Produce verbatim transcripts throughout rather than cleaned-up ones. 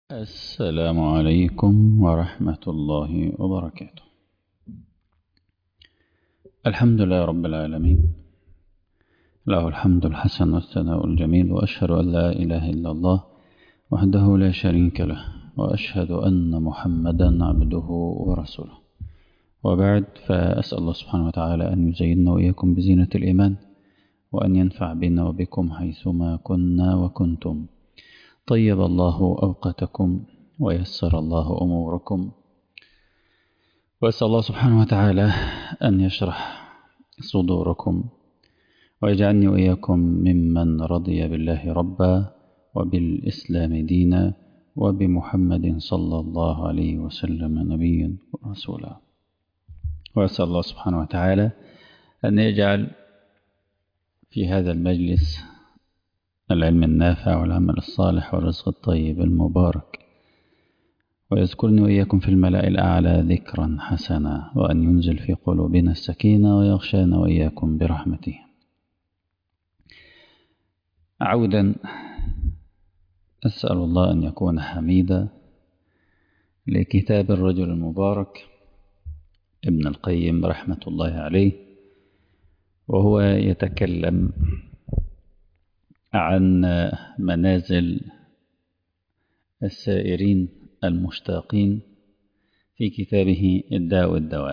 السلام عليكم ورحمة الله وبركاته. الحمد لله رب العالمين، له الحمد الحسن والثناء الجميل، وأشهد أن لا إله إلا الله وحده لا شريك له، وأشهد أن محمدا عبده ورسوله. وبعد، فأسأل الله سبحانه وتعالى أن يزيننا وإياكم بزينة الإيمان، وأن ينفع بنا وبكم حيثما كنا وكنتم. طيب الله أوقاتكم ويسر الله أموركم، وأسأل الله سبحانه وتعالى أن يشرح صدوركم، ويجعلني وإياكم ممن رضي بالله ربا، وبالإسلام دينا، وبمحمد صلى الله عليه وسلم نبيا ورسولا. وأسأل الله سبحانه وتعالى أن يجعل في هذا المجلس العلم النافع والعمل الصالح والرزق الطيب المبارك، ويذكرني وإياكم في الملأ الأعلى ذكرا حسنا، وأن ينزل في قلوبنا السكينة، ويغشانا وإياكم برحمته. عودا، أسأل الله أن يكون حميدا لكتاب الرجل المبارك ابن القيم رحمة الله عليه، وهو يتكلم عن منازل السائرين المشتاقين في كتابه الداء والدواء.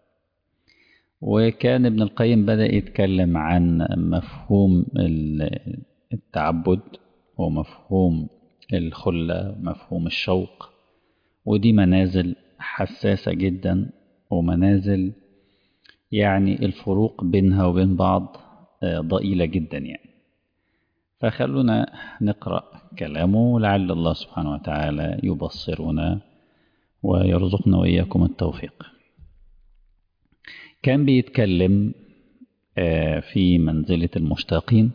وكان ابن القيم بدأ يتكلم عن مفهوم التعبد، ومفهوم الخلة، ومفهوم الشوق، ودي منازل حساسة جدا، ومنازل يعني الفروق بينها وبين بعض ضئيلة جدا يعني. فخلونا نقرأ كلامه، لعل الله سبحانه وتعالى يبصرنا ويرزقنا وإياكم التوفيق. كان بيتكلم في منزلة المشتاقين،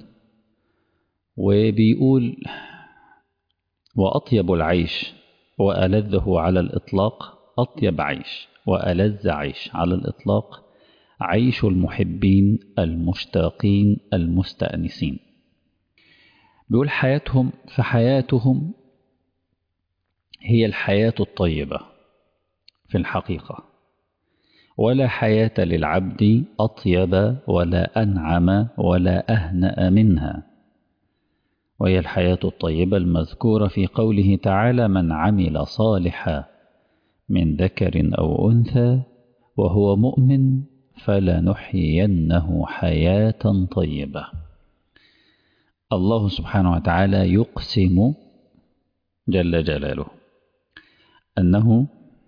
وبيقول: وأطيب العيش وألذه على الإطلاق، أطيب عيش وألذ عيش على الإطلاق عيش المحبين المشتاقين المستأنسين. بيقول حياتهم فحياتهم هي الحياة الطيبة في الحقيقة، ولا حياة للعبد أطيب ولا أنعم ولا أهنأ منها، وهي الحياة الطيبة المذكورة في قوله تعالى: من عمل صالحا من ذكر أو أنثى وهو مؤمن فلنحيينه حياة طيبة. الله سبحانه وتعالى يقسم جل جلاله أنه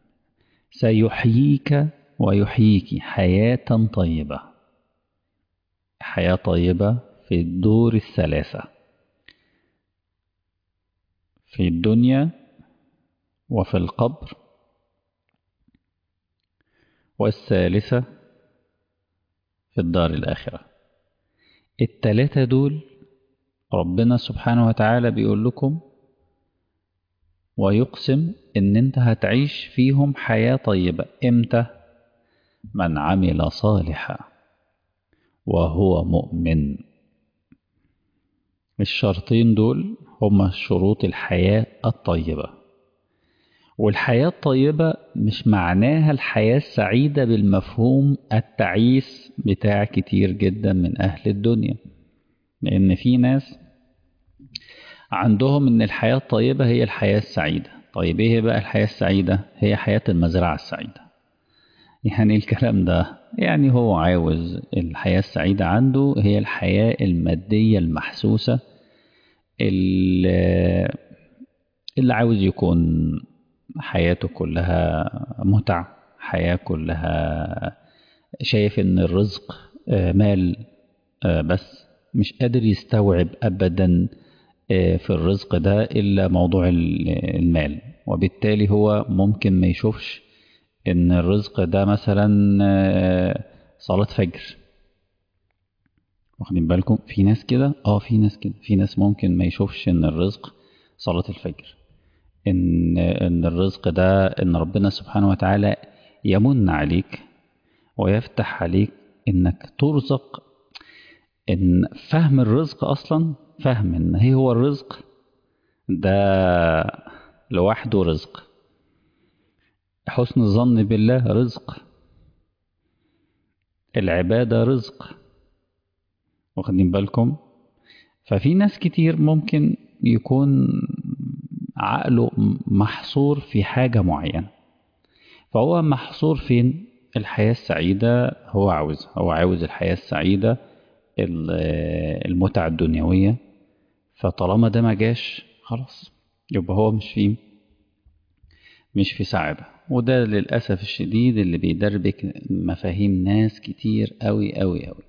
سيحييك ويحييك حياة طيبة، حياة طيبة في الدور الثلاثة، في الدنيا وفي القبر، والثالثة في الدار الآخرة. الثلاثة دول ربنا سبحانه وتعالى بيقول لكم ويقسم إن أنت هتعيش فيهم حياة طيبة. إمتى؟ من عمل صالحا وهو مؤمن. الشرطين دول هما شروط الحياة الطيبة. والحياة الطيبة مش معناها الحياة السعيدة بالمفهوم التعيس بتاع كتير جدا من أهل الدنيا، لأن في ناس عندهم إن الحياة الطيبة هي الحياة السعيدة. طيب إيه بقى الحياة السعيدة؟ هي حياة المزرعة السعيدة. يعني الكلام ده يعني هو عاوز الحياة السعيدة عنده هي الحياة المادية المحسوسة، اللي, اللي عاوز يكون حياته كلها متع، حياة كلها شايف إن الرزق مال، بس مش قادر يستوعب أبدا في الرزق ده إلا موضوع المال. وبالتالي هو ممكن ما يشوفش إن الرزق ده مثلا صلاة فجر. واخدين بالكم؟ في ناس كده، اه في ناس كده، في ناس ممكن ما يشوفش إن الرزق صلاة الفجر، إن إن الرزق ده إن ربنا سبحانه وتعالى يمن عليك ويفتح عليك إنك ترزق. إن فهم الرزق أصلا، فهم إن هي هو الرزق ده لوحده رزق، حسن الظن بالله رزق، العبادة رزق، واخدين بالكم؟ ففي ناس كتير ممكن يكون عقله محصور في حاجة معينة، فهو محصور فين؟ الحياة السعيدة هو عاوزها، هو عاوز الحياة السعيدة، المتعة الدنيوية، فطالما ده ما جاش خلاص يبقى هو مش فيه مش في سعادة. وده للأسف الشديد اللي بيدربك مفاهيم ناس كتير قوي قوي قوي.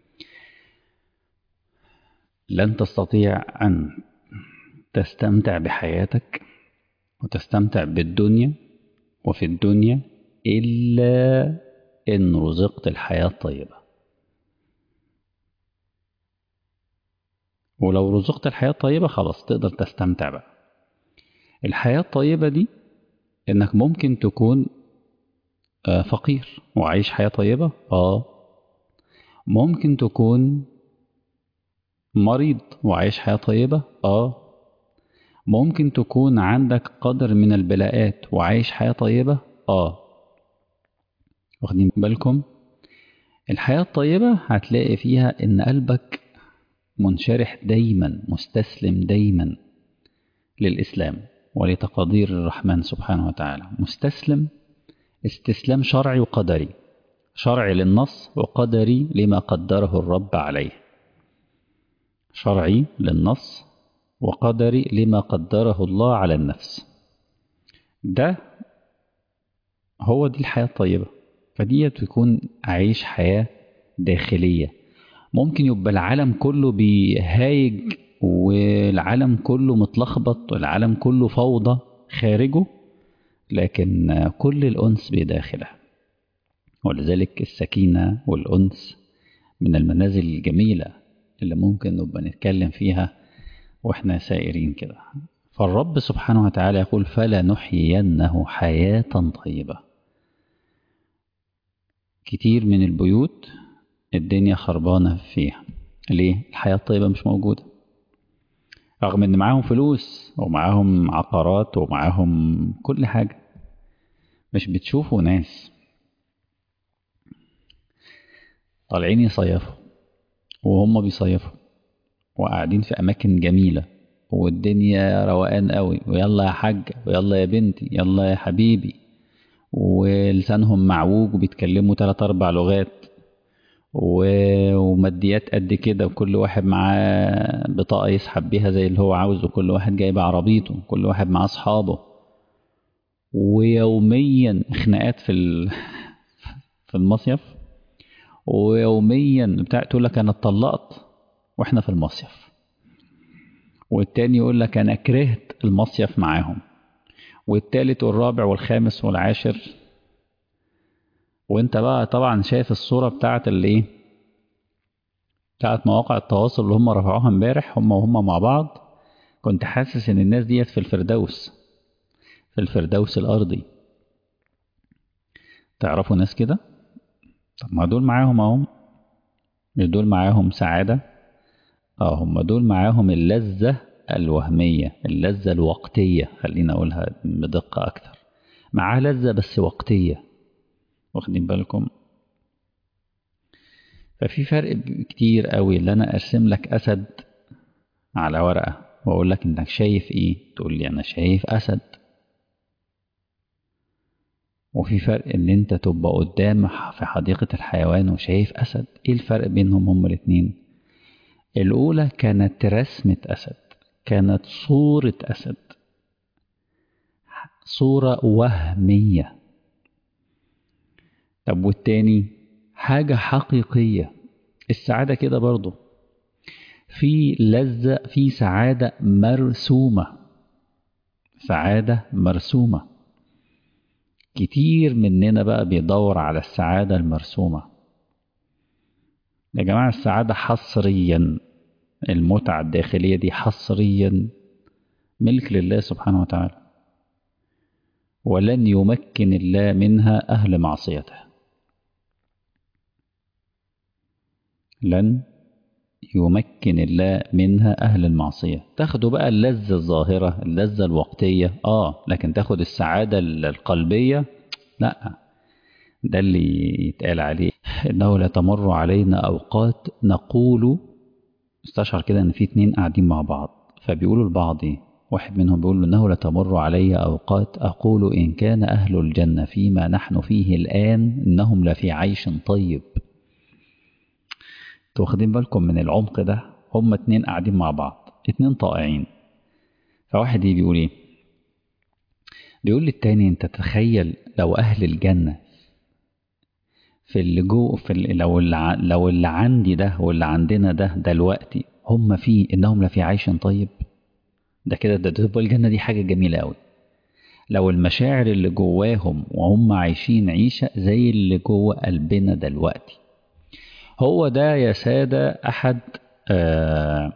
لن تستطيع أن تستمتع بحياتك وتستمتع بالدنيا وفي الدنيا إلا إن رزقت الحياة الطيبة. ولو رزقت الحياة الطيبة خلاص تقدر تستمتع بقى. الحياة الطيبة دي إنك ممكن تكون فقير وعايش حياة طيبة، آه ممكن تكون مريض وعايش حياة طيبة، آه ممكن تكون عندك قدر من البلاءات وعايش حياة طيبة، آه واخدين بالكم؟ الحياة الطيبة هتلاقي فيها إن قلبك منشرح دايما، مستسلم دايما للإسلام ولتقادير الرحمن سبحانه وتعالى، مستسلم استسلام شرعي وقدري، شرعي للنص وقدري لما قدره الرب عليه، شرعي للنص وقدري لما قدره الله على النفس. ده هو دي الحياة الطيبة. فدي تكون عايش حياة داخلية. ممكن يبقى العالم كله بيهايج والعالم كله متلخبط والعالم كله فوضى خارجه، لكن كل الأنس بداخله. ولذلك السكينة والأنس من المنازل الجميلة اللي ممكن نبقى نتكلم فيها وإحنا سائرين كده. فالرب سبحانه وتعالى يقول فلا نحيينه حياة طيبة. كتير من البيوت الدنيا خربانة فيها، ليه؟ الحياة الطيبة مش موجودة، رغم ان معاهم فلوس ومعاهم عقارات ومعاهم كل حاجة. مش بتشوفوا ناس طالعين يصيفوا وهم بيصيفوا وقاعدين في أماكن جميلة والدنيا روقان قوي، ويلا يا حاج ويلا يا بنتي يلا يا حبيبي، ولسانهم معوج وبيتكلموا تلات أربع لغات وماديات قد كده، وكل واحد معاه بطاقة يسحب بيها زي اللي هو عاوزه، كل واحد جايب عربيته، كل واحد معاه أصحابه، ويوميا خناقات في في المصيف، ويوميا بتاع تقول لك أنا اتطلقت وإحنا في المصيف، والتاني يقول لك أنا كرهت المصيف معاهم، والتالت والرابع والخامس والعاشر. وانت بقى طبعا شايف الصورة بتاعت اللي ايه بتاعت مواقع التواصل اللي هم رفعوها امبارح هم وهم مع بعض. كنت حاسس ان الناس ديت في الفردوس، في الفردوس الارضي. تعرفوا ناس كده؟ طب ما دول معاهم اهم، مش دول معاهم سعادة؟ اه هم دول معاهم اللذة الوهمية، اللذة الوقتية، خلينا اقولها بدقة اكتر، معاه لذة بس وقتية، واخدين بالكم؟ ففي فرق كتير قوي اللي انا ارسم لك اسد على ورقة واقول لك انك شايف ايه، تقول لي انا شايف اسد. وفي فرق ان انت تبقى قدام في حديقة الحيوان وشايف اسد. ايه الفرق بينهم هما الاتنين؟ الاولى كانت رسمة اسد، كانت صورة اسد، صورة وهمية. طب والتاني حاجة حقيقية. السعادة كده برضو في لذة، في سعادة مرسومة، سعادة مرسومة. كتير مننا بقى بيدور على السعادة المرسومة. يا جماعة السعادة حصريا، المتعة الداخلية دي حصريا ملك لله سبحانه وتعالى، ولن يمكن الله منها أهل معصيته، لن يمكن الله منها أهل المعصية. تاخدوا بقى اللذة الظاهرة، اللذة الوقتية، آه لكن تاخد السعادة القلبية لا. ده اللي يتقال عليه إنه لا تمر علينا أوقات نقول. استشعر كده إن في اتنين قاعدين مع بعض، فبيقولوا لبعض إيه، واحد منهم بيقول له إنه لا تمر علي أوقات أقول إن كان أهل الجنة فيما نحن فيه الآن إنهم لفي عيش طيب. انتوا واخدين بالكم من العمق ده؟ هما اتنين قاعدين مع بعض، اتنين طائعين، فواحد يجي بيقول ايه، بيقول للتاني انت تتخيل لو اهل الجنة في اللي جو في اللي لو اللي ع- لو اللي عندي ده واللي عندنا ده دلوقتي هم فيه انهم لفي عيش طيب. ده كده ده تبقى الجنة دي حاجة جميلة قوي. لو المشاعر اللي جواهم وهم عايشين عيشة زي اللي جوه قلبنا دلوقتي. هو ده يا سادة أحد آه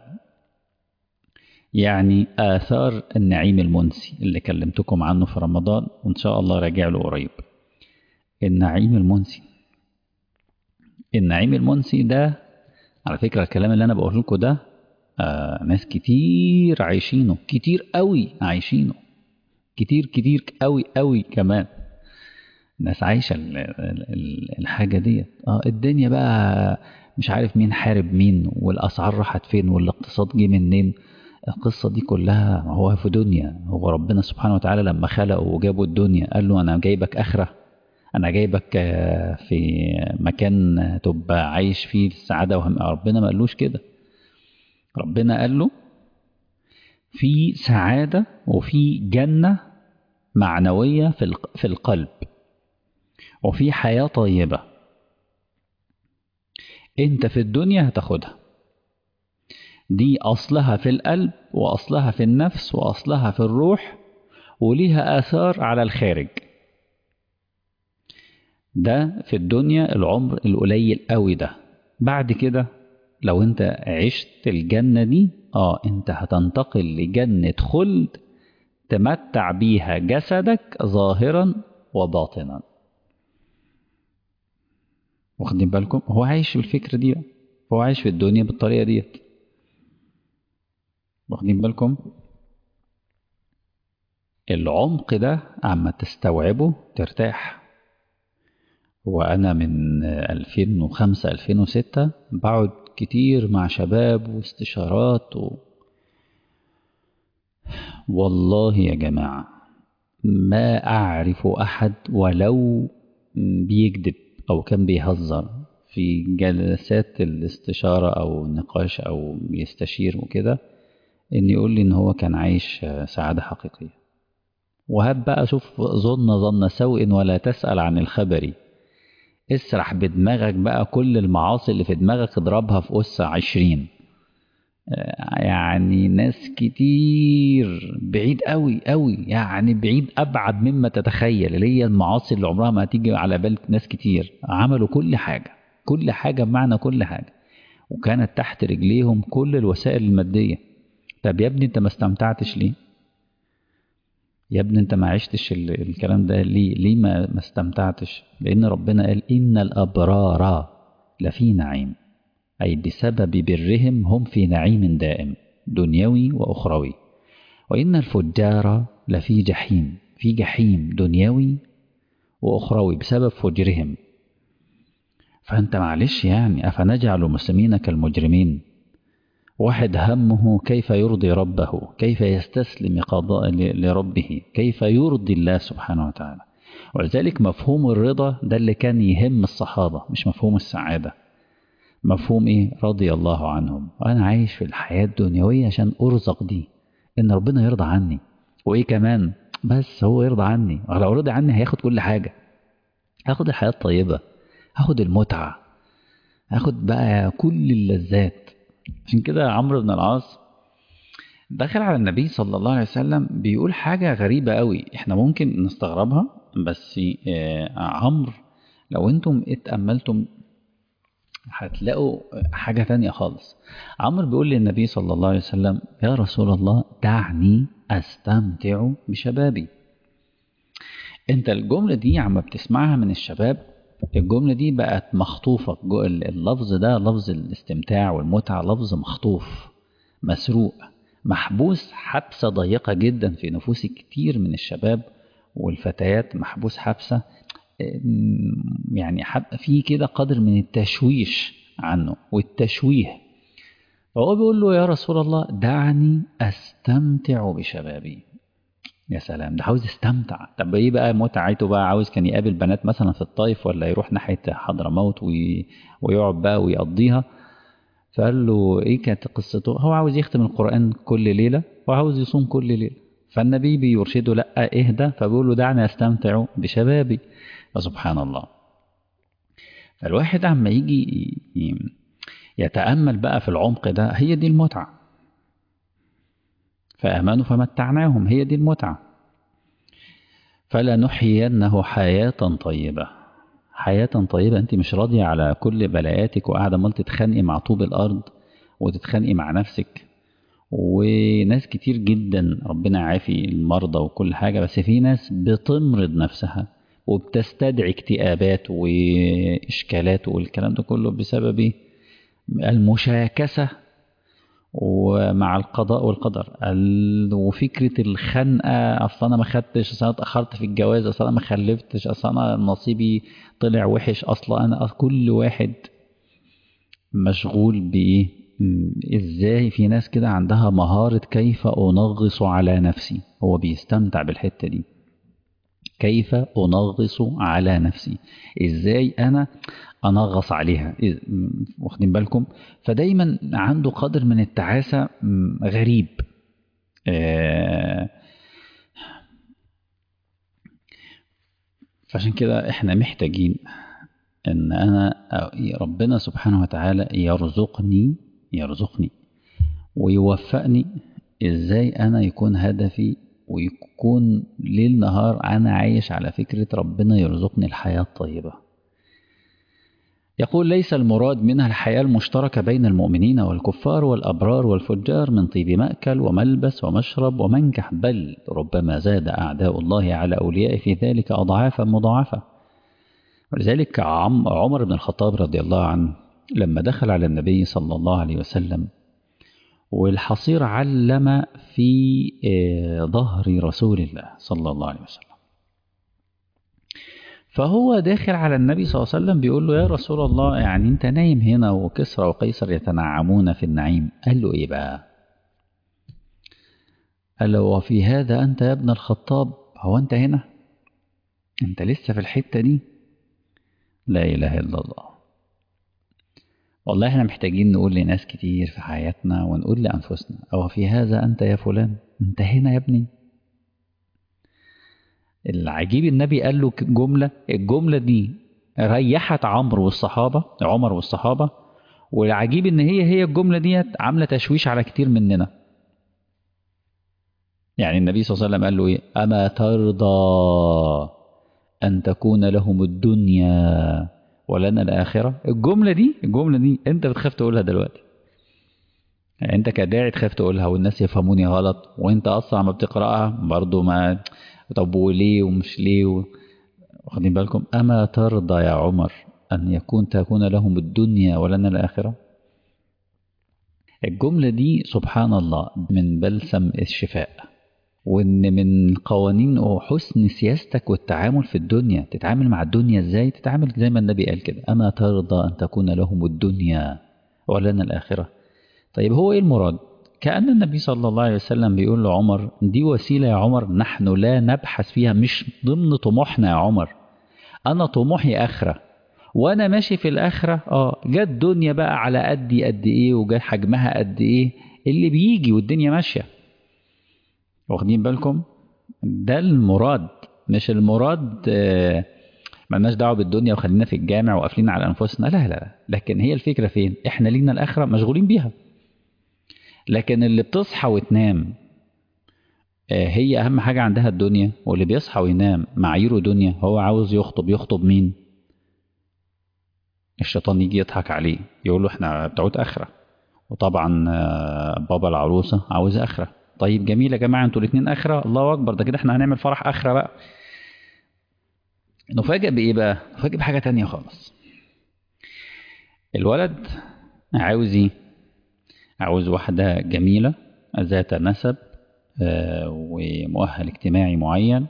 يعني آثار النعيم المنسي اللي كلمتكم عنه في رمضان، وإن شاء الله راجع له قريب. النعيم المنسي، النعيم المنسي ده على فكرة الكلام اللي أنا بقوله لكم ده آه ناس كتير عايشينه، كتير قوي عايشينه، كتير كتير قوي قوي كمان. ناس عايشة ال- ال- ال- الحاجة دي. اه الدنيا بقى مش عارف مين حارب مين والأسعار راحت فين والاقتصاد جه منين. القصة دي كلها هو في دنيا. هو ربنا سبحانه وتعالى لما خلقه وجابه الدنيا قال له أنا جايبك آخرة، أنا جايبك آه، في مكان تبقى عايش فيه السعادة وهم. ربنا ما قالوش كده. ربنا قال له في سعادة وفي جنة معنوية في الق- في القلب، وفي حياة طيبة انت في الدنيا هتاخدها. دي أصلها في القلب وأصلها في النفس وأصلها في الروح، وليها آثار على الخارج. ده في الدنيا العمر القليل قوي ده. بعد كده لو انت عشت الجنة دي اه انت هتنتقل لجنة خلد تمتع بيها جسدك ظاهرا وباطنا. واخدين بالكم؟ هو عايش بالفكرة دي بقى. هو عايش في الدنيا بالطريقة دي. واخدين بالكم؟ العمق ده عما تستوعبه ترتاح. وأنا من ألفين وخمسة ألفين وستة بقعد كتير مع شباب واستشارات و... والله يا جماعة ما أعرف أحد ولو بيكذب أو كان بيهزر في جلسات الاستشارة أو النقاش أو بيستشير وكده إن يقول لي إن هو كان عايش سعادة حقيقية. وهب بقى شوف ظن ظن سوء ولا تسأل عن الخبر. اسرح بدماغك بقى كل المعاصي اللي في دماغك اضربها في أس عشرين. يعني ناس كتير بعيد قوي قوي، يعني بعيد أبعد مما تتخيل، اللي هي المعاصي اللي عمرها ما هتيجي على بال ناس كتير عملوا كل حاجة، كل حاجة بمعنى كل حاجة، وكانت تحت رجليهم كل الوسائل المادية. طب يا ابني انت ما استمتعتش ليه؟ يا ابني انت ما عشتش ال- الكلام ده ليه؟ ليه ما ما استمتعتش؟ لأن ربنا قال إن الأبرار لفي نعيم، أي بسبب برهم هم في نعيم دائم دنيوي وأخروي. وإن الفجار لفي جحيم، في جحيم دنيوي وأخروي بسبب فجرهم. فأنت معلش يعني أفنجعل المسلمين كالمجرمين؟ واحد همه كيف يرضي ربه، كيف يستسلم قضاء ل- لربه، كيف يرضي الله سبحانه وتعالى. ولذلك مفهوم الرضا ده اللي كان يهم الصحابة، مش مفهوم السعادة. مفهوم ايه؟ رضي الله عنهم. انا عايش في الحياة الدنيوية عشان ارزق دي، ان ربنا يرضى عني. وايه كمان؟ بس هو يرضى عني. لو رضي عني هياخد كل حاجة، هاخد الحياة الطيبة، هاخد المتعة، هاخد بقى كل اللذات. عشان كده عمرو بن العاص دخل على النبي صلى الله عليه وسلم بيقول حاجة غريبة قوي احنا ممكن نستغربها، بس آه، عمرو لو انتم اتأملتم هتلاقوا حاجة تانية خالص. عمرو بيقول للنبي صلى الله عليه وسلم يا رسول الله دعني أستمتع بشبابي. انت الجملة دي عم بتسمعها من الشباب الجملة دي بقت مخطوفة، اللفظ ده لفظ الاستمتاع والمتعة لفظ مخطوف مسروق محبوس حبسة ضيقة جدا في نفوس كتير من الشباب والفتيات، محبوس حبسة يعني في كده قدر من التشويش عنه والتشويه. فهو بيقول له يا رسول الله دعني أستمتع بشبابي. يا سلام، ده عاوز يستمتع. طب ايه بقى متعته بقى؟ عاوز كان يقابل بنات مثلا في الطايف ولا يروح ناحية حضرموت وي... ويقعد بقى ويقضيها. فقال له ايه كانت قصته؟ هو عاوز يختم القرآن كل ليلة وعاوز يصوم كل ليلة. فالنبي بيرشده لا اهدى، فبيقول له دعني استمتع بشبابي. فسبحان الله. فالواحد عما يجي يتأمل بقى في العمق ده، هي دي المتعة. فآمنوا فمتعناهم، هي دي المتعة. فلنحيينه حياة طيبة. حياة طيبة. انت مش راضية على كل بلاياتك وقاعدة مال تتخانقي مع طوب الأرض وتتخانقي مع نفسك. وناس كتير جدا ربنا يعافي المرضى وكل حاجة، بس في ناس بتمرض نفسها وبتستدعي اكتئابات وإشكالات والكلام ده كله بسبب المشاكسة ومع القضاء والقدر. وفكرة الخنقة، أصل أنا ما خدتش، أصل أنا اتأخرت في الجواز، أصل أنا ما خلفتش، أصل أنا نصيبي طلع وحش، أصل أنا. كل واحد مشغول بإيه؟ إزاي في ناس كده عندها مهارة كيف أنغص على نفسي. هو بيستمتع بالحتة دي، كيف أنغص على نفسي، إزاي أنا أنغص عليها. واخدين بالكم؟ فدايما عنده قدر من التعاسة غريب. فعشان كده احنا محتاجين ان انا ربنا سبحانه وتعالى يرزقني يرزقني ويوفقني ازاي انا يكون هدفي ويكون ليل نهار انا عايش على فكرة ربنا يرزقني الحياة الطيبة. يقول ليس المراد منها الحياة المشتركة بين المؤمنين والكفار والأبرار والفجار من طيب مأكل وملبس ومشرب ومنكح، بل ربما زاد أعداء الله على أوليائه في ذلك أضعافا مضاعفة. ولذلك عمر بن الخطاب رضي الله عنه لما دخل على النبي صلى الله عليه وسلم والحصير علم في ظهر رسول الله صلى الله عليه وسلم، فهو داخل على النبي صلى الله عليه وسلم بيقول له يا رسول الله يعني انت نايم هنا وكسرى وقيصر يتنعمون في النعيم. قال له ايه بقى؟ قال له وفي هذا انت يا ابن الخطاب؟ هو انت هنا؟ انت لسه في الحتة دي؟ لا اله الا الله. والله احنا محتاجين نقول لناس كتير في حياتنا ونقول لأنفسنا أو في هذا أنت يا فلان؟ أنت هنا يا ابني؟ العجيب النبي قال له جملة، الجملة دي ريحت عمرو والصحابة عمر والصحابة، والعجيب ان هي هي الجملة دي عاملة تشويش على كتير مننا. يعني النبي صلى الله عليه وسلم قال له ايه؟ أما ترضى أن تكون لهم الدنيا ولنا الآخرة؟ الجملة دي الجملة دي انت بتخاف تقولها دلوقتي، يعني انت كداعي تخاف تقولها والناس يفهموني غلط، وانت اصلا ما بتقرأها برضو ما. طب وليه ومش ليه و... واخدين بالكم؟ أما ترضى يا عمر أن يكون تكون لهم الدنيا ولنا الآخرة؟ الجملة دي سبحان الله من بلسم الشفاء، وإن من قوانين وحسن سياستك والتعامل في الدنيا. تتعامل مع الدنيا إزاي؟ تتعامل زي ما النبي قال كده، أما ترضى أن تكون لهم الدنيا ولنا الآخرة. طيب هو إيه المراد؟ كأن النبي صلى الله عليه وسلم بيقول لعمر دي وسيلة يا عمر نحن لا نبحث فيها، مش ضمن طموحنا يا عمر. أنا طموحي آخرة، وأنا ماشي في الآخرة. آه جت الدنيا بقى على قدي قد إيه وجت حجمها قد إيه اللي بيجي والدنيا ماشية. واخدين بالكم؟ ده المراد، مش المراد آه مالناش دعوة بالدنيا وخلينا في الجامع وقافلين على أنفسنا. لا لا لا، لكن هي الفكرة فين؟ إحنا لينا الآخرة مشغولين بيها. لكن اللي بتصحى وتنام هي أهم حاجة عندها الدنيا، واللي بيصحى وينام معاييره دنيا، هو عاوز يخطب. يخطب مين؟ الشيطان يجي يضحك عليه يقول له احنا بتعود آخرة، وطبعا بابا العروسة عاوز آخرة. طيب جميل يا جماعة، انتوا الاثنين آخرة، الله أكبر، ده كده احنا هنعمل فرح آخرة بقى. نفاجئ بإيه بقى؟ نفاجئ بحاجة تانية خالص. الولد عاوز إيه؟ عاوز واحدة جميلة ذات نسب آه، ومؤهل اجتماعي معين،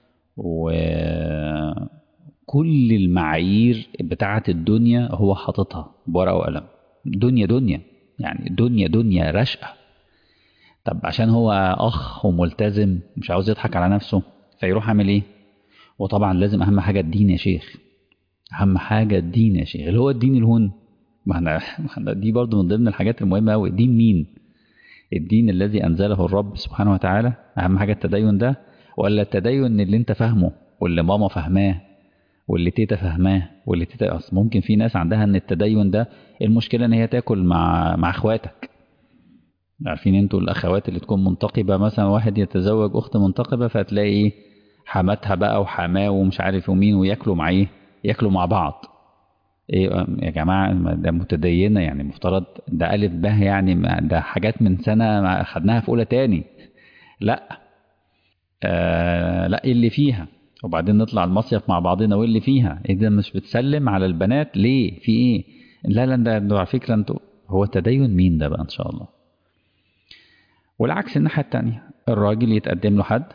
وكل المعايير بتاعة الدنيا هو حاططها بورقة وقلم. دنيا دنيا يعني دنيا دنيا رشقة. طب عشان هو أخ وملتزم مش عاوز يضحك على نفسه، فيروح عامل إيه؟ وطبعا لازم أهم حاجة الدين يا شيخ. أهم حاجة الدين يا شيخ، اللي هو الدين الهون. ما احنا ما احنا دي برضو من ضمن الحاجات المهمة أوي. دين مين؟ الدين الذي أنزله الرب سبحانه وتعالى. أهم حاجة التدين ده، ولا التدين اللي أنت فاهمه واللي ماما فاهماه واللي تيتا فاهماه واللي تيتا؟ أصل ممكن في ناس عندها إن التدين ده المشكلة إن هي تاكل مع مع إخواتك. عارفين انتوا الأخوات اللي تكون منتقبة، مثلا واحد يتزوج أخت منتقبة فتلاقي إيه؟ حماتها بقى وحماه ومش عارف ومين، وياكلوا مع إيه؟ ياكلوا مع بعض. ايه يا جماعة؟ ده متدينة يعني، مفترض ده ألف به يعني، ده حاجات من سنة خدناها في أولى تاني. لا. آه لا، إيه اللي فيها؟ وبعدين نطلع المصيف مع بعضنا وايه اللي فيها؟ ايه ده؟ مش بتسلم على البنات ليه؟ في ايه؟ لا لا، ده ده على فكرة انتوا، هو تدين مين ده بقى ان شاء الله؟ والعكس الناحية التانية، الراجل يتقدم له حد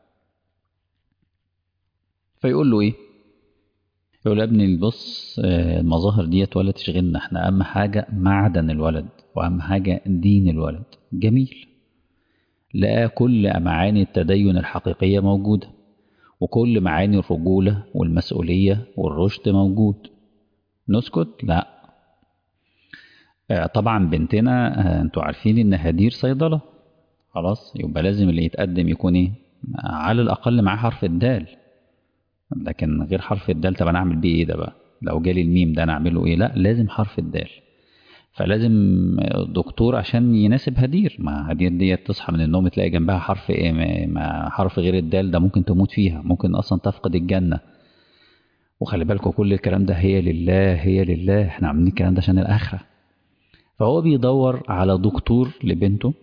فيقول له ايه؟ يقول له يا ابني بص، آه، المظاهر ديت ولا تشغلنا، احنا اهم حاجة معدن الولد، واهم حاجة دين الولد. جميل. لقى كل معاني التدين الحقيقية موجودة، وكل معاني الرجولة والمسؤولية والرشد موجود. نسكت؟ لا. آه، طبعا بنتنا، آه، انتوا عارفين ان هدير صيدلة. خلاص، يبقى لازم اللي يتقدم يكون ايه؟ على الاقل معاه حرف الدال. لكن غير حرف الدال، طب انا اعمل بيه ايه ده بقى؟ لو جالي الميم ده انا اعمله ايه؟ لا، لازم حرف الدال. فلازم دكتور عشان يناسب هدير. ما هدير ديت تصحى من النوم تلاقي جنبها حرف ايه؟ ما ما حرف غير الدال ده ممكن تموت فيها، ممكن اصلا تفقد الجنة. وخلي بالكم كل الكلام ده هي لله، هي لله، احنا عاملين الكلام ده عشان الآخرة. فهو بيدور على دكتور لبنته،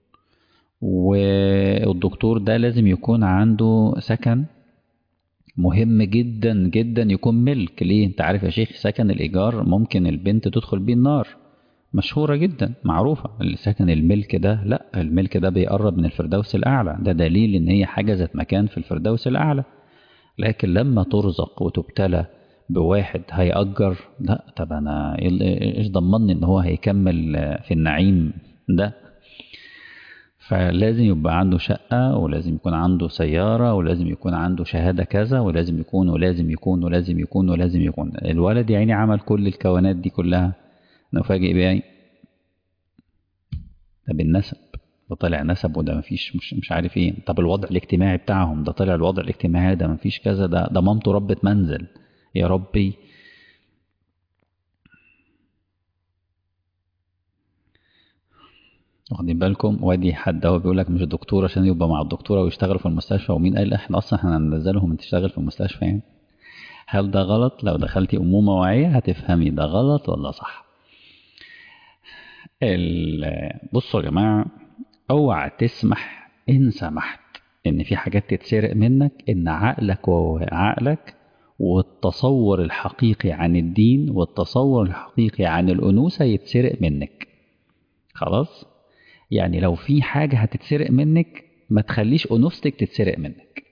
والدكتور ده لازم يكون عنده سكن. مهم جدا جدا يكون ملك. ليه؟ انت عارف يا شيخ، سكن الإيجار ممكن البنت تدخل بيه النار. مشهورة جدا معروفة. السكن الملك ده، لا، الملك ده بيقرب من الفردوس الأعلى، ده دليل إن هي حاجة ذات مكان في الفردوس الأعلى. لكن لما ترزق وتبتلى بواحد هيأجر، لا، طب أنا إيش ضمني إن هو هيكمل في النعيم ده؟ فلازم يبقى عنده شقة، ولازم يكون عنده سيارة، ولازم يكون عنده شهادة كذا، ولازم يكون ولازم يكون ولازم يكون ولازم يكون. الولد يعني عمل كل الكونات دي كلها، نفاجئ بيه ده بالنسب. ده طلع نسب، وده مفيش مش مش عارف ايه. طب الوضع الاجتماعي بتاعهم، ده طلع الوضع الاجتماعي ده مفيش كذا، ده ده مامته ربة منزل. يا ربي. واخدين بالكم؟ وادي حد هو بيقول لك مش دكتور عشان يبقى مع الدكتوره ويشتغل في المستشفى، ومين قال احنا اصلا احنا هننزلهم انت تشتغل في المستشفى يعني؟ هل ده غلط؟ لو دخلتي امومه واعيه هتفهمي ده غلط ولا صح. ال- بصوا يا جماعه، اوعى تسمح ان سمحت ان في حاجات تتسرق منك، ان عقلك وعقلك والتصور الحقيقي عن الدين والتصور الحقيقي عن الانوثه يتسرق منك. خلاص. يعني لو في حاجة هتتسرق منك، ما تخليش أنوثتك تتسرق منك.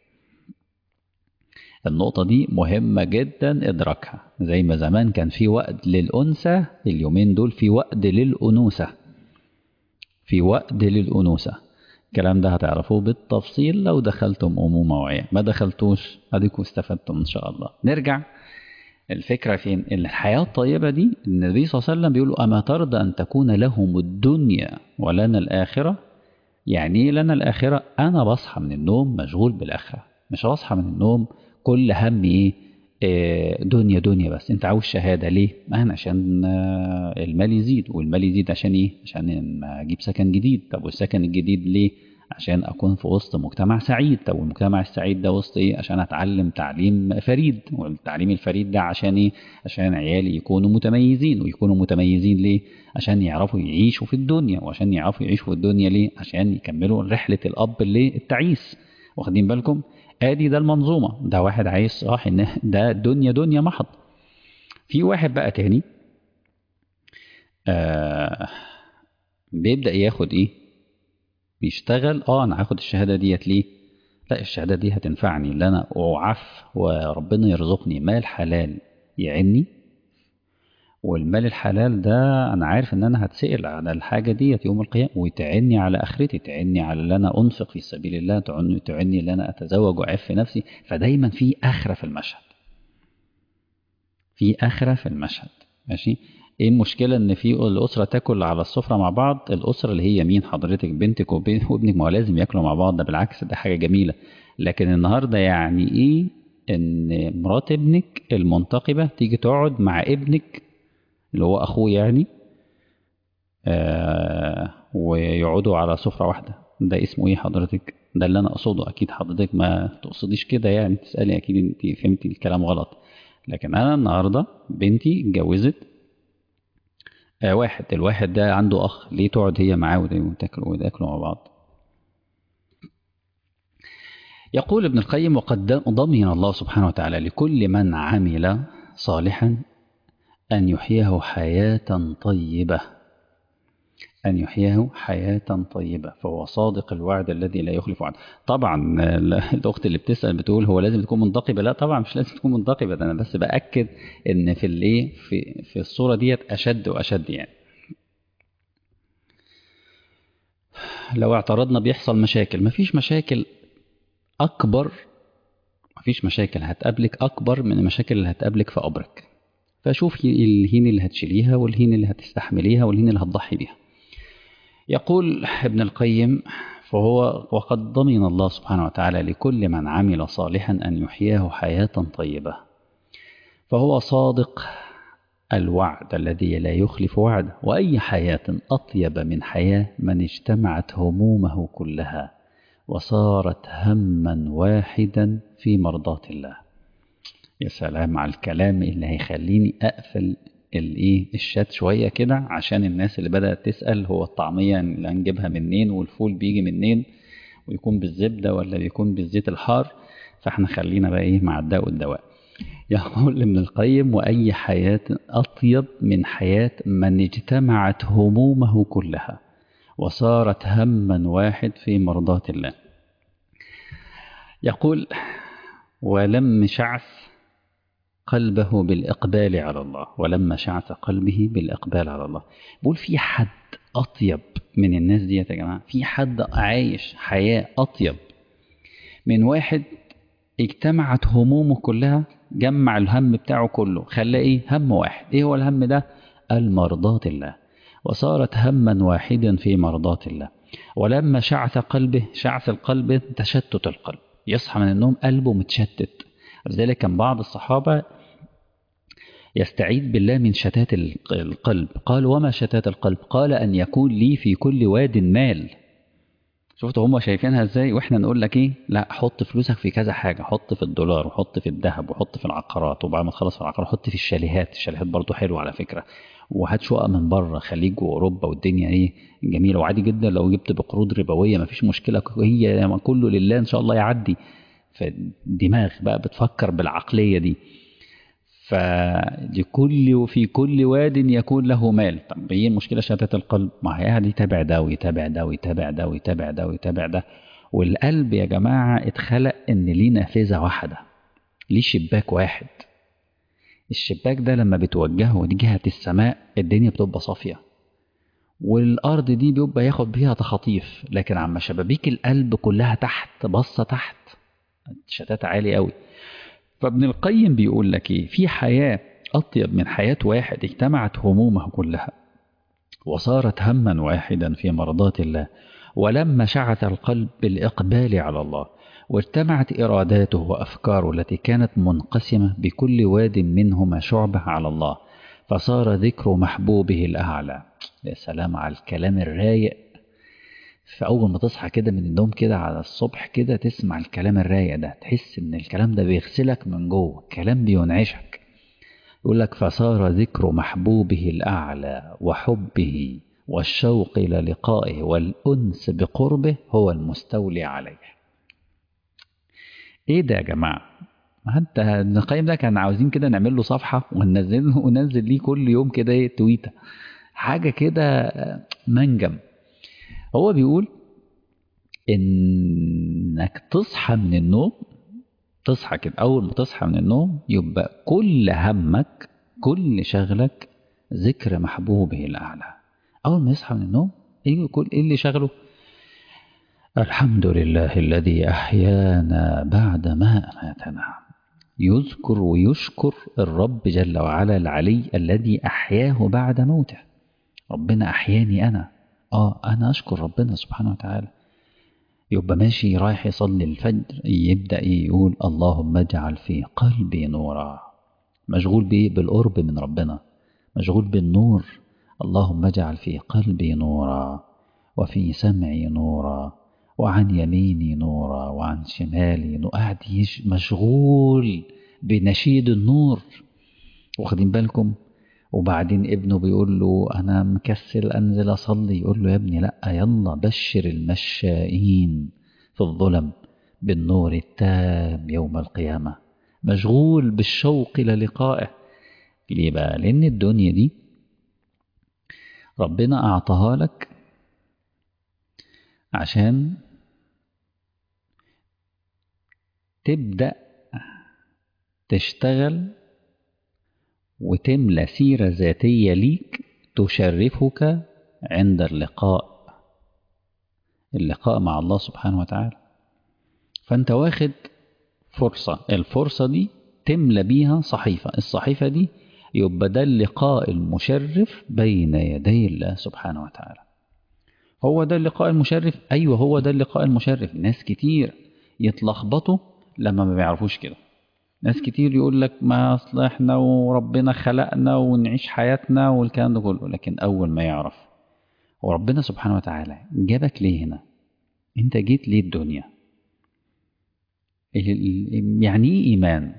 النقطة دي مهمة جدا إدراكها. زي ما زمان كان في وقت للأنثى، اليومين دول في وقت للأنوثة. في وقت للأنوثة. الكلام ده هتعرفوه بالتفصيل لو دخلتم أمومة وعية. ما دخلتوش أديكم استفدتم إن شاء الله. نرجع. الفكرة فين؟ إن الحياة الطيبة دي النبي صلى الله عليه وسلم بيقول أما ترضى أن تكون لهم الدنيا ولنا الآخرة؟ يعني ايه لنا الآخرة؟ أنا بصحى من النوم مشغول بالآخرة، مش بصحى من النوم كل همي إيه؟ آه، دنيا دنيا بس. أنت عاوز شهادة ليه؟ ما أنا عشان آه، المال يزيد، والمال يزيد عشان إيه؟ عشان أجيب سكن جديد. طب والسكن الجديد ليه؟ عشان أكون في وسط مجتمع سعيد. طب والمجتمع السعيد ده وسط إيه؟ عشان أتعلم تعليم فريد. والتعليم الفريد ده عشان إيه؟ عشان عيالي يكونوا متميزين. ويكونوا متميزين ليه؟ عشان يعرفوا يعيشوا في الدنيا. وعشان يعرفوا يعيشوا في الدنيا ليه؟ عشان يكملوا رحلة الأب للتعيس. واخدين بالكم؟ ادي ده المنظومة، ده واحد عايش صح ان ده دنيا دنيا محض. في واحد بقى تاني آه بيبدأ ياخد ايه، بيشتغل. اه انا هاخد الشهادة ديت ليه؟ لا الشهادة دي هتنفعني اللي انا اعف وربنا يرزقني مال حلال يعني، والمال الحلال ده انا عارف ان انا هتسأل على الحاجة ديت يوم القيامة، وتعني على اخرتي، تعني على اللي انا انفق في سبيل الله، تعني تعني ان انا اتزوج واعف نفسي. فدايما في اخرة في المشهد، في اخرة في المشهد. ماشي. ايه المشكلة ان في الاسرة تاكل على السفرة مع بعض؟ الاسرة اللي هي مين حضرتك؟ بنتك وبين- وابنك، ما هو لازم ياكلوا مع بعض، ده بالعكس ده حاجة جميلة. لكن النهاردة يعني ايه ان مرات ابنك المنتقبة تيجي تقعد مع ابنك اللي هو اخوه يعني، آه ويقعدوا على سفرة واحدة؟ ده اسمه ايه حضرتك؟ ده اللي انا اقصده. اكيد حضرتك ما تقصديش كده يعني، تسألي اكيد انت فهمتي الكلام غلط. لكن انا النهاردة بنتي اتجوزت آه واحد، الواحد ده عنده اخ، ليه تقعد هي معاه وتاكلوا وتاكلوا مع بعض؟ يقول ابن القيم: وقد ضمن الله سبحانه وتعالى لكل من عمل صالحا أن يحييه حياة طيبة، أن يحييه حياة طيبة، فهو صادق الوعد الذي لا يخلف وعده. طبعا الأخت اللي بتسأل بتقول هو لازم تكون منتقبة؟ لا طبعا مش لازم تكون منتقبة، ده أنا بس بأكد إن في الإيه في في الصورة ديت أشد وأشد يعني. لو اعترضنا بيحصل مشاكل، مفيش مشاكل أكبر، مفيش مشاكل هتقابلك أكبر من المشاكل اللي هتقابلك في قبرك. فشوفي الهين اللي هتشيليها، والهين اللي هتستحمليها، والهين اللي هتضحي بيها. يقول ابن القيم: فهو وقد ضمن الله سبحانه وتعالى لكل من عمل صالحا أن يحييه حياة طيبة، فهو صادق الوعد الذي لا يخلف وعده. وأي حياة أطيب من حياة من اجتمعت همومه كلها وصارت هما واحدا في مرضاة الله. يا سلام على الكلام اللي هيخليني أقفل الايه الشات شوية كده، عشان الناس اللي بدأت تسأل هو الطعمية اللي هنجيبها منين، والفول بيجي منين، ويكون بالزبدة ولا بيكون بالزيت الحار. فاحنا خلينا بقى ايه مع الداء والدواء. يقول ابن القيم: وأي حياة أطيب من حياة من اجتمعت همومه كلها وصارت هما واحد في مرضاة الله. يقول: ولم شعث قلبه بالإقبال على الله، ولما شعث قلبه بالإقبال على الله. بقول في حد أطيب من الناس دي يا جماعة؟ في حد عايش حياة أطيب من واحد اجتمعت همومه كلها، جمع الهم بتاعه كله خلاه ايه هم واحد؟ ايه هو الهم ده؟ المرضاة الله، وصارت هما واحدا في مرضاة الله. ولما شعث قلبه، شعث القلب تشتت القلب، يصحى من النوم قلبه متشتت. لذلك كان بعض الصحابة يستعيذ بالله من شتات القلب. قال: وما شتات القلب؟ قال: أن يكون لي في كل واد مال. شفتوا هم شايفينها ازاي؟ واحنا نقول لك ايه؟ لا حط فلوسك في كذا حاجة، حط في الدولار، وحط في الذهب، وحط في العقارات، وبعد ما تخلص في العقارات حط في الشاليهات، الشاليهات برضو حلوة على فكرة، وهات شقق من بره خليج واوروبا والدنيا ايه جميلة، وعادي جدا لو جبت بقروض ربوية مفيش مشكلة، هي كله لله ان شاء الله يعدي. فالدماغ بقى بتفكر بالعقلية دي. فلكل وفي كل واد يكون له مال. طب ايه المشكله شتات القلب؟ ما هي قاعد يتابع ده ويتابع ده ويتابع ده ويتابع ده ويتابع ده. والقلب يا جماعه اتخلق ان ليه نافذه واحده، ليه شباك واحد. الشباك ده لما بتوجهه لجهه السماء الدنيا بتبقى صافيه، والارض دي بيبقى ياخد بيها تخاطيف. لكن عما شبابيك القلب كلها تحت، بصه تحت، شتات عالي قوي. فابن القيم بيقول لك ايه؟ في حياة أطيب من حياة واحد اجتمعت همومه كلها وصارت هما واحدا في مرضاة الله، ولما شعث القلب بالإقبال على الله واجتمعت إراداته وأفكاره التي كانت منقسمة بكل واد منهما شعبة على الله، فصار ذكر محبوبه الأعلى. يا سلام على الكلام الرايق. فأول ما تصحى كده من النوم كده على الصبح كده تسمع الكلام الرايق ده، تحس إن الكلام ده بيغسلك من جوه، كلام بينعشك. يقول لك: فصار ذكر محبوبه الأعلى وحبه والشوق إلى لقائه والأنس بقربه هو المستولي عليه. ايه ده يا جماعة؟ حتى ابن القيم ده كان عاوزين كده نعمل له صفحة وننزل وننزل ليه كل يوم كده ايه تويتة، حاجة كده منجم. هو بيقول انك تصحى من النوم، تصحى كده اول ما تصحى من النوم يبقى كل همك كل شغلك ذكر محبوبه الاعلى. اول ما يصحى من النوم ايه كل ايه اللي شغله؟ الحمد لله الذي احيانا بعد ما اماتنا. يذكر ويشكر الرب جل وعلا العلي الذي احياه بعد موته. ربنا احياني انا، اه انا اشكر ربنا سبحانه وتعالى. يبقى ماشي رايح يصلي الفجر يبدأ يقول اللهم اجعل في قلبي نورا، مشغول بيه بالقرب من ربنا، مشغول بالنور. اللهم اجعل في قلبي نورا وفي سمعي نورا وعن يميني نورا وعن شمالي نورا. قاعد مشغول بنشيد النور، واخدين بالكم؟ وبعدين ابنه بيقول له أنا مكسل أنزل أصلي، يقول له يا ابني لأ يلا بشر المشائين في الظلم بالنور التام يوم القيامة. مشغول بالشوق إلى لقائه. ليه بقى؟ لأن الدنيا دي ربنا أعطاها لك عشان تبدأ تشتغل وتملى سيرة ذاتية ليك تشرفك عند اللقاء، اللقاء مع الله سبحانه وتعالى. فأنت واخد فرصة، الفرصة دي تملى بيها صحيفة، الصحيفة دي يبقى ده اللقاء المشرف بين يدي الله سبحانه وتعالى. هو ده اللقاء المشرف، أيوة هو ده اللقاء المشرف. ناس كتير يتلخبطوا لما ما بيعرفوش كده. ناس كتير يقول لك ما أصل إحنا وربنا خلقنا ونعيش حياتنا والكلام ده كله، لكن أول ما يعرف وربنا سبحانه وتعالى جابك ليه هنا، أنت جيت ليه الدنيا، يعني إيه إيمان؟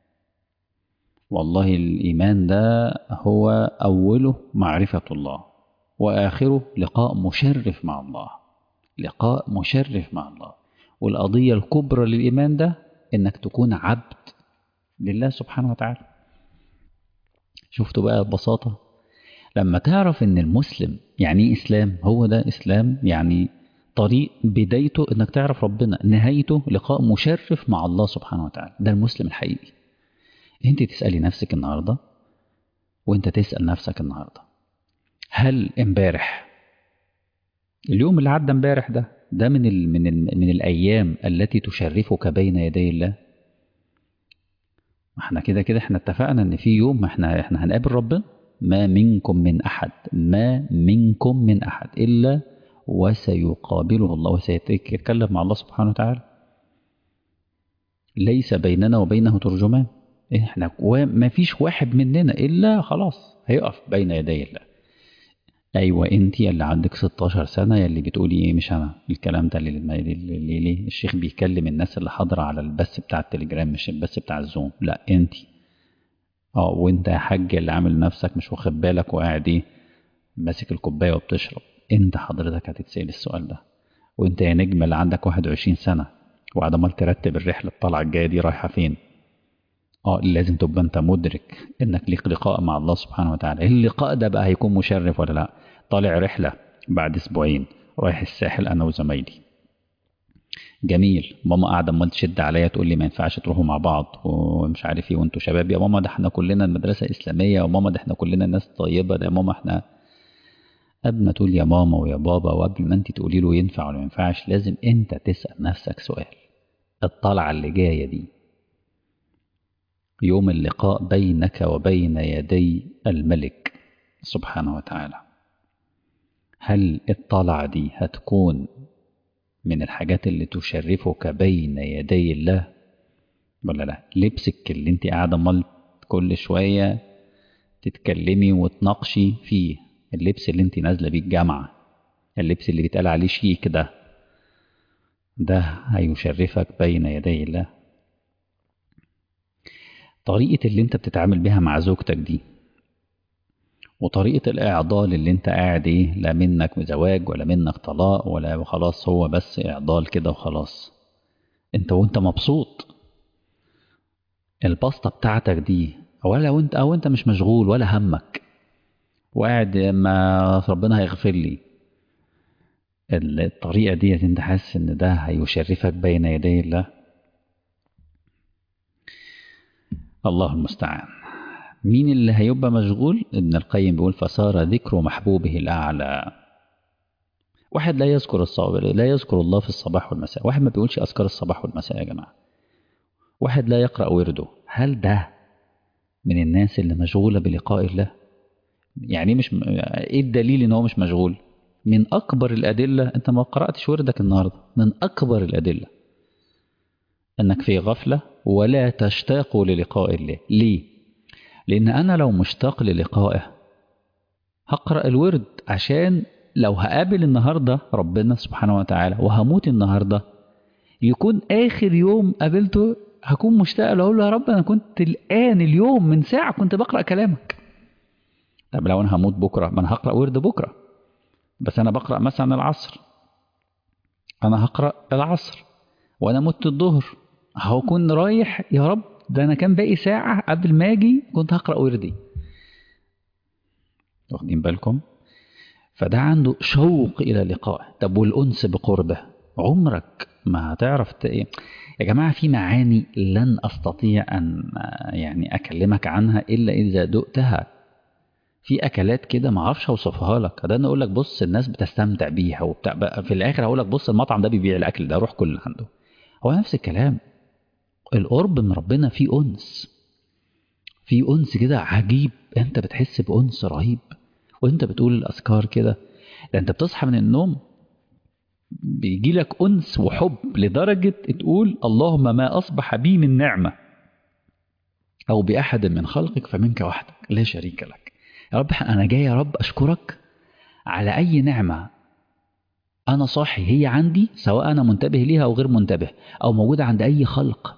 والله الإيمان ده هو أوله معرفة الله وآخره لقاء مشرف مع الله، لقاء مشرف مع الله. والقضية الكبرى للإيمان ده إنك تكون عبد لله سبحانه وتعالى. شفتوا بقى ببساطة لما تعرف إن المسلم يعني إيه إسلام، هو ده إسلام، يعني طريق بدايته إنك تعرف ربنا، نهايته لقاء مشرف مع الله سبحانه وتعالى. ده المسلم الحقيقي. انت تسألي نفسك النهاردة وانت تسأل نفسك النهاردة، هل امبارح اليوم اللي عدى امبارح ده ده من ال من ال من الأيام التي تشرفك بين يدي الله؟ ما احنا كده كده احنا اتفقنا ان في يوم احنا احنا هنقابل ربنا. ما منكم من أحد، ما منكم من أحد إلا وسيقابله الله وسيتكلم مع الله سبحانه وتعالى. ليس بيننا وبينه ترجمان. احنا ما فيش واحد مننا إلا خلاص هيقف بين يدي الله. ايوه انت اللي عندك ستاشر سنه يلي بتقولي ايه مش انا الكلام ده اللي, اللي, اللي, اللي الشيخ بيكلم الناس اللي حاضره على البث بتاع التليجرام مش البث بتاع الزوم، لا انت. اه وانت يا حاج اللي عامل نفسك مش واخد بالك وقاعد ايه ماسك الكوبايه وبتشرب، انت حضرتك هتتسال السؤال ده. وانت يا نجم اللي عندك واحد وعشرين سنه وقاعد عمال ترتب الرحله الطالعه الجايه دي رايحه فين، اه لازم تبقى انت مدرك انك ليك لقاء مع الله سبحانه وتعالى. اللقاء ده بقى هيكون مشرف ولا لا؟ طالع رحلة بعد اسبوعين رايح الساحل انا وزمايلي، جميل، ماما قاعدة امال تشد عليا تقول لي ما ينفعش تروحوا مع بعض ومش عارف ايه وانتوا شباب، يا ماما ده احنا كلنا المدرسة اسلامية، يا ماما ده احنا كلنا ناس طيبة، ده يا ماما احنا. قبل ما تقول يا ماما ويا بابا وقبل ما انت تقولي له ينفع ولا ما ينفعش لازم انت تسأل نفسك سؤال. الطلعة اللي جاية دي يوم اللقاء بينك وبين يدي الملك سبحانه وتعالى، هل الطلعة دي هتكون من الحاجات اللي تشرفك بين يدي الله ولا لا؟ لبسك اللي انت قاعدة مال كل شوية تتكلمي وتناقشي فيه، اللبس اللي انت نازلة بيه الجامعة، اللبس اللي بيتقال عليه شيك ده، ده هيشرفك بين يدي الله. طريقة اللي انت بتتعامل بها مع زوجتك دي وطريقة الإعضال اللي انت قاعد ايه لا منك زواج ولا منك طلاق ولا خلاص هو بس إعضال كده وخلاص، انت وانت مبسوط البسطة بتاعتك دي، ولا وانت او انت مش مشغول ولا همك وقاعد ما ربنا هيغفر لي، الطريقة دي انت حاسس ان ده هيشرفك بين يدي الله؟ الله المستعان. مين اللي هيبقى مشغول؟ ابن القيم بيقول فصار ذكر محبوبه الأعلى. واحد لا يذكر الصباح، لا يذكر الله في الصباح والمساء، واحد ما بيقولش أذكار الصباح والمساء يا جماعة، واحد لا يقرأ ورده، هل ده من الناس اللي مشغولة بلقاء الله؟ يعني مش ايه الدليل ان هو مش مشغول؟ من اكبر الادله، انت ما قراتش وردك النهارده، من اكبر الادله انك في غفله ولا تشتاق للقاء الله. ليه؟ لان انا لو مشتاق للقائه هقرا الورد، عشان لو هقابل النهارده ربنا سبحانه وتعالى وهموت النهارده يكون اخر يوم قابلته، هكون مشتاق له اقول له يا رب انا كنت الان اليوم من ساعه كنت بقرا كلامك. طب لو انا هموت بكره، ما انا هقرا ورد بكره، بس انا بقرا مثلا العصر، انا هقرا العصر وانا مت الظهر، هكون رايح يا رب ده انا كان باقي ساعه قبل ما اجي كنت هقرا وردي. واخدين بالكم؟ فده عنده شوق الى لقائه. طب والانس بقربه، عمرك ما هتعرف ت- ايه يا جماعه، في معاني لن استطيع ان يعني اكلمك عنها الا اذا دقتها. في اكلات كده ما اعرفش اوصفها لك، ده انا اقول لك بص الناس بتستمتع بيها وبتاع، بقى في الاخر هقول لك بص المطعم ده بيبيع الاكل ده روح كل عنده. هو نفس الكلام، القرب من ربنا فيه انس، فيه انس كده عجيب، انت بتحس بانس رهيب وانت بتقول الاذكار كده. ده انت بتصحى من النوم بيجي لك انس وحب لدرجه تقول اللهم ما اصبح بي من نعمه او باحد من خلقك فمنك وحدك لا شريك لك. يا رب انا جاي يا رب اشكرك على اي نعمه أنا صاحي هي عندي، سواء أنا منتبه ليها أو غير منتبه، أو موجودة عند أي خلق.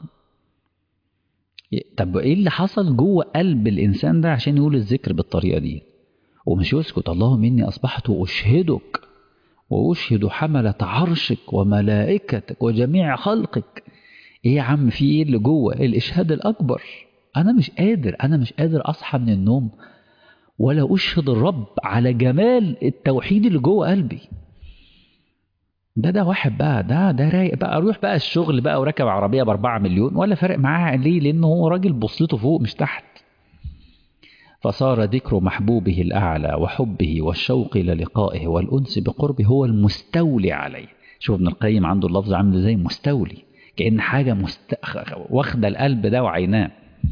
طب إيه اللي حصل جوه قلب الإنسان ده عشان يقول الذكر بالطريقة دي ومش يسكت؟ اللهم إني أصبحت أشهدك وأشهد حملة عرشك وملائكتك وجميع خلقك. إيه يا عم في إيه اللي جوه؟ الإشهاد الأكبر. أنا مش قادر، أنا مش قادر أصحى من النوم ولا أشهد الرب على جمال التوحيد اللي جوه قلبي. ده ده واحد بقى، ده ده رايق بقى، اروح بقى الشغل بقى وراكب عربيه باربعة مليون ولا فارق معاه. ليه؟ لانه هو راجل بوصلته فوق مش تحت. فصار ذكر محبوبه الاعلى وحبه والشوق الى لقائه والانس بقربه هو المستولي عليه. شوف ابن القيم عنده اللفظ عامل ازاي، مستولي، كأن حاجه مست... واخده القلب ده وعيناه.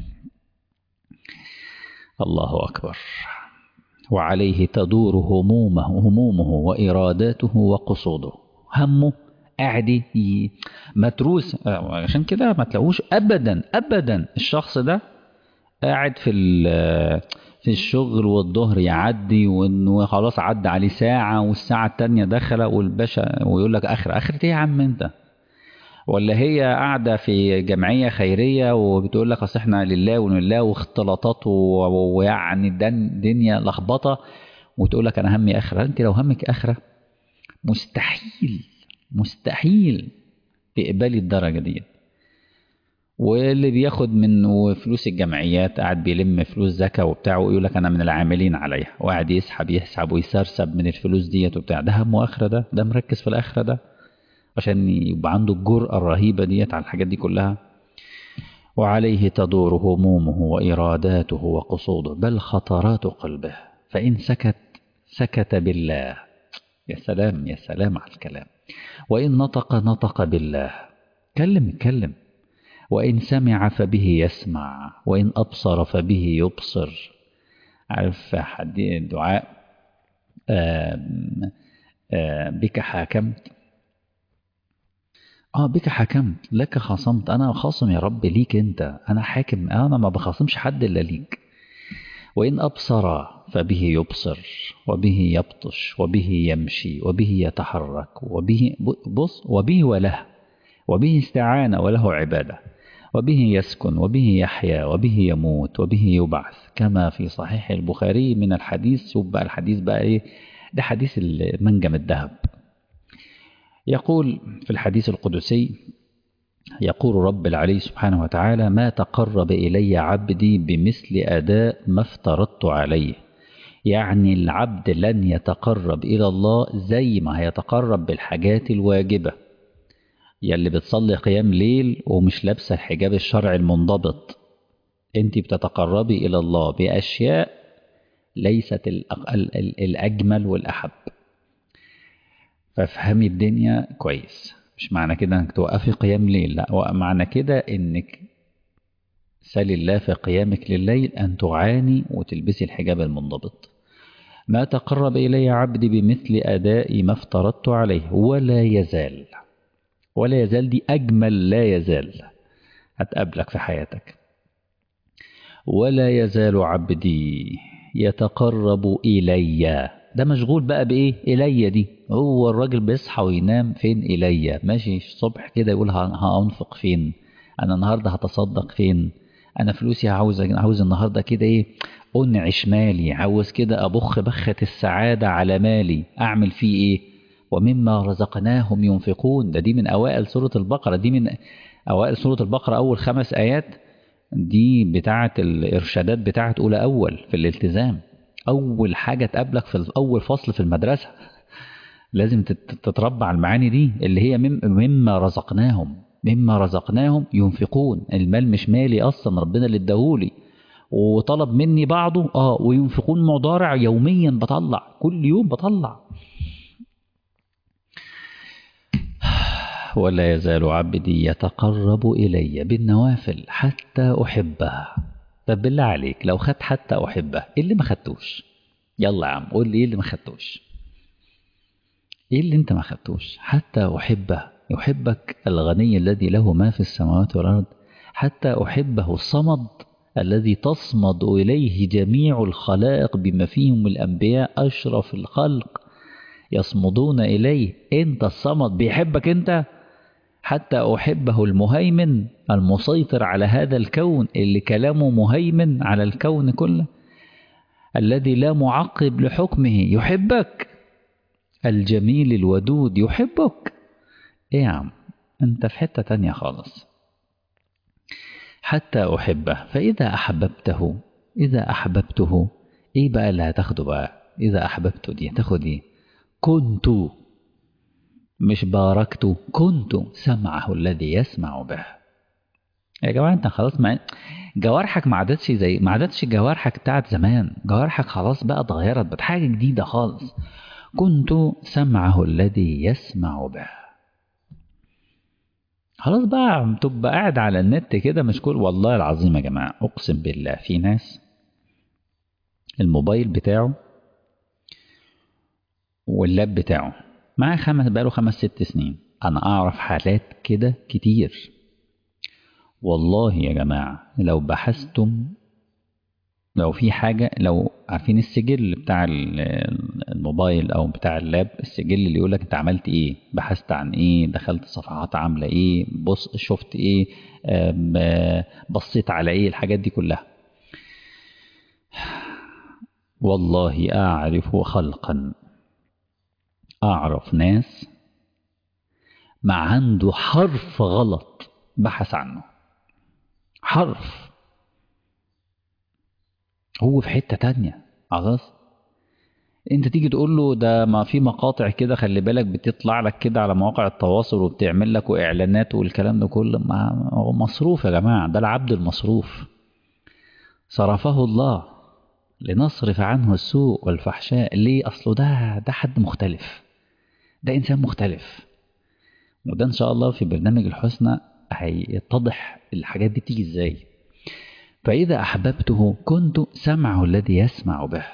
الله اكبر. وعليه تدور همومه همومه وإراداته وقصوده. همه قاعد ي- متروس، عشان كده ما تلاقوش أبدا أبدا الشخص ده قاعد في ال- في الشغل والظهر يعدي وإنه خلاص عدى عليه ساعة والساعة التانية داخلة والباشا ويقول لك آخر آخر إيه يا عم أنت؟ ولا هي قاعدة في جمعية خيرية وبتقول لك أصل إحنا لله ولله واختلاطات و- ويعني الدن- دنيا لخبطة، وتقول لك أنا همي آخرة. أنت لو همك آخرة مستحيل مستحيل تقبلي الدرجة دي. واللي بياخد من فلوس الجمعيات قاعد بيلم فلوس زكاة وبتاع ويقول لك أنا من العاملين عليها، وقاعد يسحب يسحب ويسرسب من الفلوس ديت وبتاع، ده همه آخرة؟ ده ده مركز في الآخرة ده عشان يبقى عنده الجرأة الرهيبة ديت على الحاجات دي كلها. وعليه تدور همومه وإراداته وقصوده بل خطرات قلبه، فإن سكت سكت بالله. يا سلام يا سلام على الكلام. وإن نطق نطق بالله، كلم كلم. وإن سمع فبه يسمع، وإن أبصر فبه يبصر. عارف حديث دعاء آم، آم، بك حاكمت، اه بك حكمت لك خصمت. انا خاصم يا رب ليك انت، انا حاكم، انا ما بخاصمش حد الا ليك. وان ابصر فبه يبصر وبه يبطش وبه يمشي وبه يتحرك وبه بص وبه وله وبه استعان وله عباده وبه يسكن وبه يحيا وبه يموت وبه يبعث كما في صحيح البخاري من الحديث. يبقى الحديث بقى ايه؟ ده حديث المنجم الذهب. يقول في الحديث القدسي يقول رب العلي سبحانه وتعالى: ما تقرب إلي عبدي بمثل أداء ما افترضت عليه. يعني العبد لن يتقرب إلى الله زي ما هيتقرب بالحاجات الواجبة. يلي بتصلي قيام ليل ومش لابسة الحجاب الشرعي المنضبط، انت بتتقربي إلى الله بأشياء ليست الأجمل والأحب. فافهمي الدنيا كويس. مش معنى كده انك توقفي قيام ليل، لا، معنى كده انك سل الله في قيامك لليل أن تعاني وتلبسي الحجاب المنضبط. ما تقرب إلي عبدي بمثل أداء ما افترضت عليه ولا يزال. ولا يزال دي أجمل لا يزال هتقابلك في حياتك. ولا يزال عبدي يتقرب إلي. ده مشغول بقى بإيه؟ إلي دي. هو الراجل بيصحى وينام فين؟ إلي. ماشي الصبح كده يقول هأنفق فين؟ أنا النهاردة هتصدق فين؟ أنا فلوسي عاوز عاوز النهاردة كده إيه؟ أنعش مالي، عاوز كده أبخ بخة السعادة على مالي، أعمل فيه إيه؟ ومما رزقناهم ينفقون. ده دي من أوائل سورة البقرة. دي من أوائل سورة البقرة، أول خمس آيات دي بتاعة الإرشادات بتاعة أولى أول في الالتزام. أول حاجة تقابلك في أول فصل في المدرسة لازم تتربى على المعاني دي اللي هي مما رزقناهم. مما رزقناهم ينفقون. المال مش مالي أصلا، ربنا اللي اداهولي وطلب مني بعضه. آه وينفقون مضارع، يوميا بطلع، كل يوم بطلع. ولا يزال عبدي يتقرب إلي بالنوافل حتى أحبه. طب بالله عليك لو خد حتى أحبه، إيه اللي ما خدتوش؟ يلا يا عم قول لي إيه اللي ما خدتوش؟ إيه اللي أنت ما خدتوش؟ حتى أحبه. يحبك الغني الذي له ما في السماوات والأرض. حتى أحبه الصمد الذي تصمد إليه جميع الخلائق بما فيهم الأنبياء أشرف الخلق يصمدون إليه. أنت الصمد بيحبك أنت. حتى أحبه المهيمن المسيطر على هذا الكون اللي كلامه مهيمن على الكون كله، الذي لا معقب لحكمه يحبك. الجميل الودود يحبك. إيه يا عم أنت في حتة تانية خالص. حتى أحبه. فإذا أحببته إذا أحببته إيه بقى اللي هتاخده بقى؟ إذا أحببته دي هتاخد إيه؟ كنت، مش باركت، كنت سمعه الذي يسمع به. يا جماعة انت خلاص ما جوارحك ما عادتش زي ما عادتش جوارحك بتاعت زمان. جوارحك خلاص بقى اتغيرت، بقت حاجة جديدة خالص. كنت سمعه الذي يسمع به. خلاص بقى تبقى قاعد على النت كده مش كل. والله العظيم يا جماعة اقسم بالله في ناس الموبايل بتاعه واللاب بتاعه معاه خمس بقاله خمس ست سنين. انا اعرف حالات كده كتير. والله يا جماعة لو بحثتم، لو في حاجة، لو عارفين السجل بتاع الموبايل أو بتاع اللاب، السجل اللي يقولك أنت عملت إيه، بحثت عن إيه، دخلت صفحات عاملة إيه، بص شفت إيه، بصيت على إيه، الحاجات دي كلها. والله أعرف خلقا، أعرف ناس ما عنده حرف غلط بحث عنه. حرف هو في حتة تانية خلاص. انت تيجي تقول له ده ما في مقاطع كده خلي بالك بتطلع لك كده على مواقع التواصل وبتعمل لك واعلانات والكلام ده كله. ما هو مصروف يا جماعة. ده العبد المصروف صرفه الله لنصرف عنه السوء والفحشاء. ليه؟ اصله ده ده حد مختلف، ده انسان مختلف. وده ان شاء الله في برنامج الحسنى هيتضح الحاجات دي بتيجي ازاي. فاذا احببته كنت سمعه الذي يسمع به.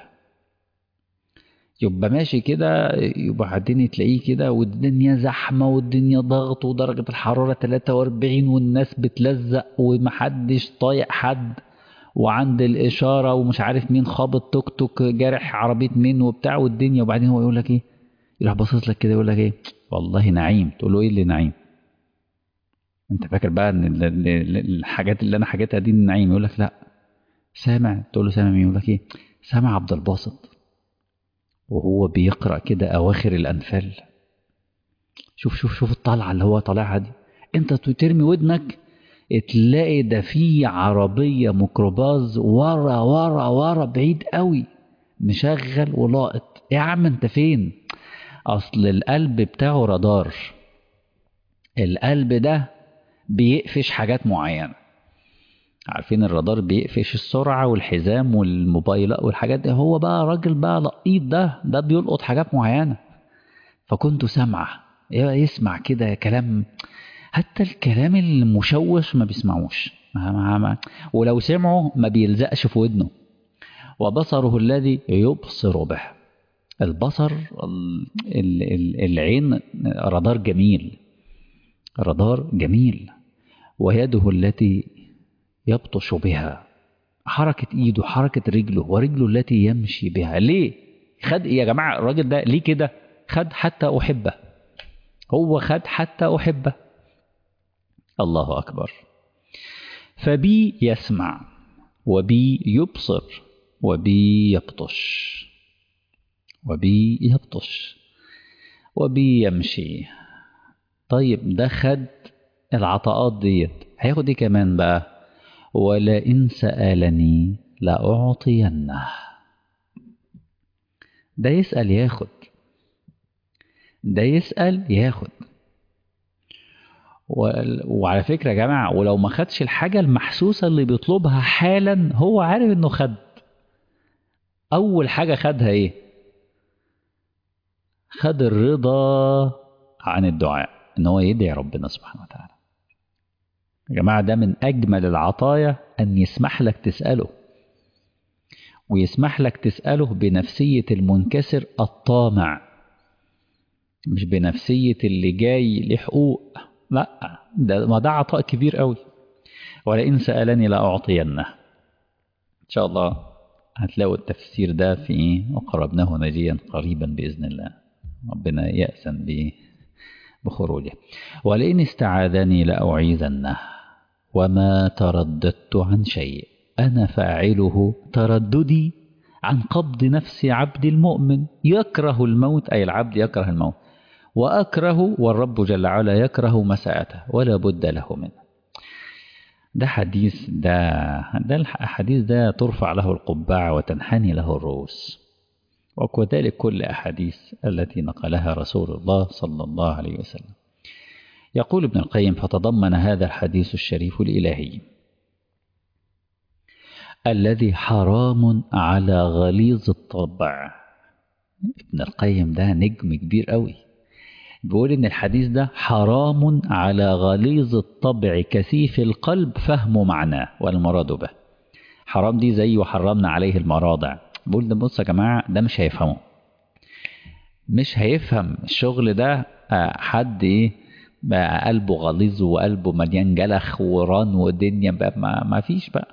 يبقى ماشي كده، يبقى بعدين تلاقيه كده والدنيا زحمة والدنيا ضغط ودرجة الحرارة ثلاثة وأربعين والناس بتلزق ومحدش طايق حد، وعند الإشارة ومش عارف مين خابط توك توك جارح عربية مين وبتاع والدنيا. وبعدين هو يقول لك إيه؟ يروح باصص لك كده يقول لك إيه؟ والله نعيم. تقول له إيه اللي نعيم؟ أنت فاكر بقى إن الحاجات اللي أنا حاجاتها دي النعيم؟ يقول لك لا سامع. تقول له سامع مين؟ يقول لك إيه؟ سامع عبد الباسط وهو بيقرأ كده أواخر الأنفال. شوف شوف شوف الطلعة اللي هو طالعها دي. انت ترمي ودنك تلاقي ده في عربية ميكروباص ورا ورا ورا بعيد قوي مشغل ولاقط. يا عم انت فين؟ اصل القلب بتاعه رادار. القلب ده بيقفش حاجات معينة. عارفين الرادار بيقفش السرعة والحزام والموبايلات والحاجات دي. هو بقى راجل بقى لقيط، ده ده بيلقط حاجات معينة. فكنت سامعة يسمع كده كلام، حتى الكلام المشوش ما بيسمعوش، ما ما ما ولو سمعه ما بيلزقش في ودنه. وبصره الذي يبصر به. البصر ال- ال- ال- العين رادار جميل، رادار جميل. ويده التي يبطش بها، حركة ايده حركة رجله، ورجله التي يمشي بها. ليه خد يا جماعة الراجل ده ليه كده؟ خد حتى أحبه. هو خد حتى أحبه. الله أكبر. فبي يسمع، وبي يبصر، وبي يبطش، وبي يبطش، وبي يمشي. طيب ده خد العطاءات ديت، هياخد ايه كمان بقى؟ ولئن سألني لأعطينه. ده يسأل ياخد، ده يسأل ياخد. وعلى فكرة يا جماعة، ولو ما خدش الحاجة المحسوسة اللي بيطلبها حالا هو عارف انه خد. اول حاجة خدها ايه؟ خد الرضا عن الدعاء، ان هو يدعي ربنا سبحانه وتعالى. يا جماعة ده من اجمل العطايا، ان يسمح لك تسأله، ويسمح لك تسأله بنفسية المنكسر الطامع، مش بنفسية اللي جاي له حقوق. لا، ده ما ده عطاء كبير قوي. ولئن سألني لأعطينه. إن شاء الله هتلاقوا التفسير ده في إيه؟ وقربناه نجيا قريبا بإذن الله. ربنا يأسن به بخروجه. ولئن استعاذني لأعيذنه وما ترددت عن شيء أنا فاعله ترددي عن قبض نفس عبد المؤمن يكره الموت، أي العبد يكره الموت، وأكره والرب جل وعلا يكره مساءته ولا بد له منه. ده حديث، ده ده الحديث ده ترفع له القبعة وتنحني له الرؤوس. وكذلك كل أحاديث التي نقلها رسول الله صلى الله عليه وسلم. يقول ابن القيم: فتضمن هذا الحديث الشريف الإلهي الذي حرام على غليظ الطبع. ابن القيم ده نجم كبير قوي، بيقول إن الحديث ده حرام على غليظ الطبع كثيف القلب فهم معناه والمراد به. حرام دي زي وحرمنا عليه المراضع. بقول ده بص يا جماعة، ده مش هيفهمه، مش هيفهم الشغل ده. حد ايه بقى قلبه غليظ وقلبه مليان جلخ وران ودنيا بقى، ما, ما فيش بقى.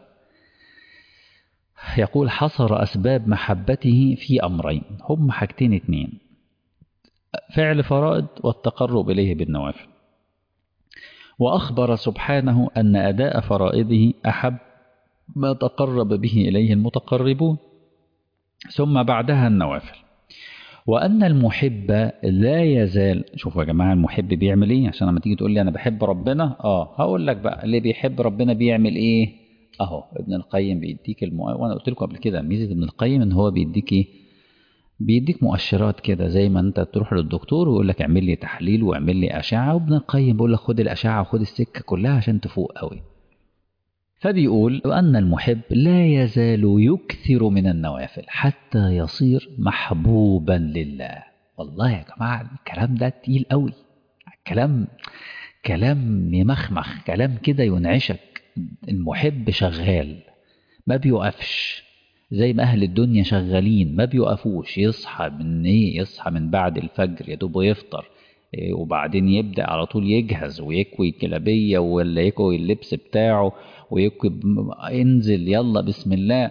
يقول: حصر أسباب محبته في أمرين، هم حاجتين اتنين: فعل فرائض والتقرب إليه بالنوافل. وأخبر سبحانه أن أداء فرائضه أحب ما تقرب به إليه المتقربون، ثم بعدها النوافل. وأن المحب لا يزال. شوفوا يا جماعة المحب بيعمل إيه، عشان لما تيجي تقول لي أنا بحب ربنا، آه هقول لك بقى اللي بيحب ربنا بيعمل إيه. أهو ابن القيم بيديك المو... وأنا قلت لكم قبل كده ميزة ابن القيم إن هو بيديك إيه، بيديك مؤشرات كده، زي ما أنت تروح للدكتور ويقول لك اعمل لي تحليل واعمل لي أشعة، وابن القيم بيقول لك خد الأشعة وخد السكة كلها عشان تفوق قوي. فبيقول: وأن المحب لا يزال يكثر من النوافل حتى يصير محبوبا لله. والله يا جماعة الكلام ده تقيل قوي، كلام كلام يمخمخ، كلام كده ينعشك. المحب شغال ما بيوقفش، زي ما أهل الدنيا شغالين ما بيوقفوش. يصحى من إيه؟ يصحى من بعد الفجر يدوب ويفطر، وبعدين يبدأ على طول يجهز ويكوي الجلابية ولا يكوي اللبس بتاعه ويكوي، ينزل يلا بسم الله،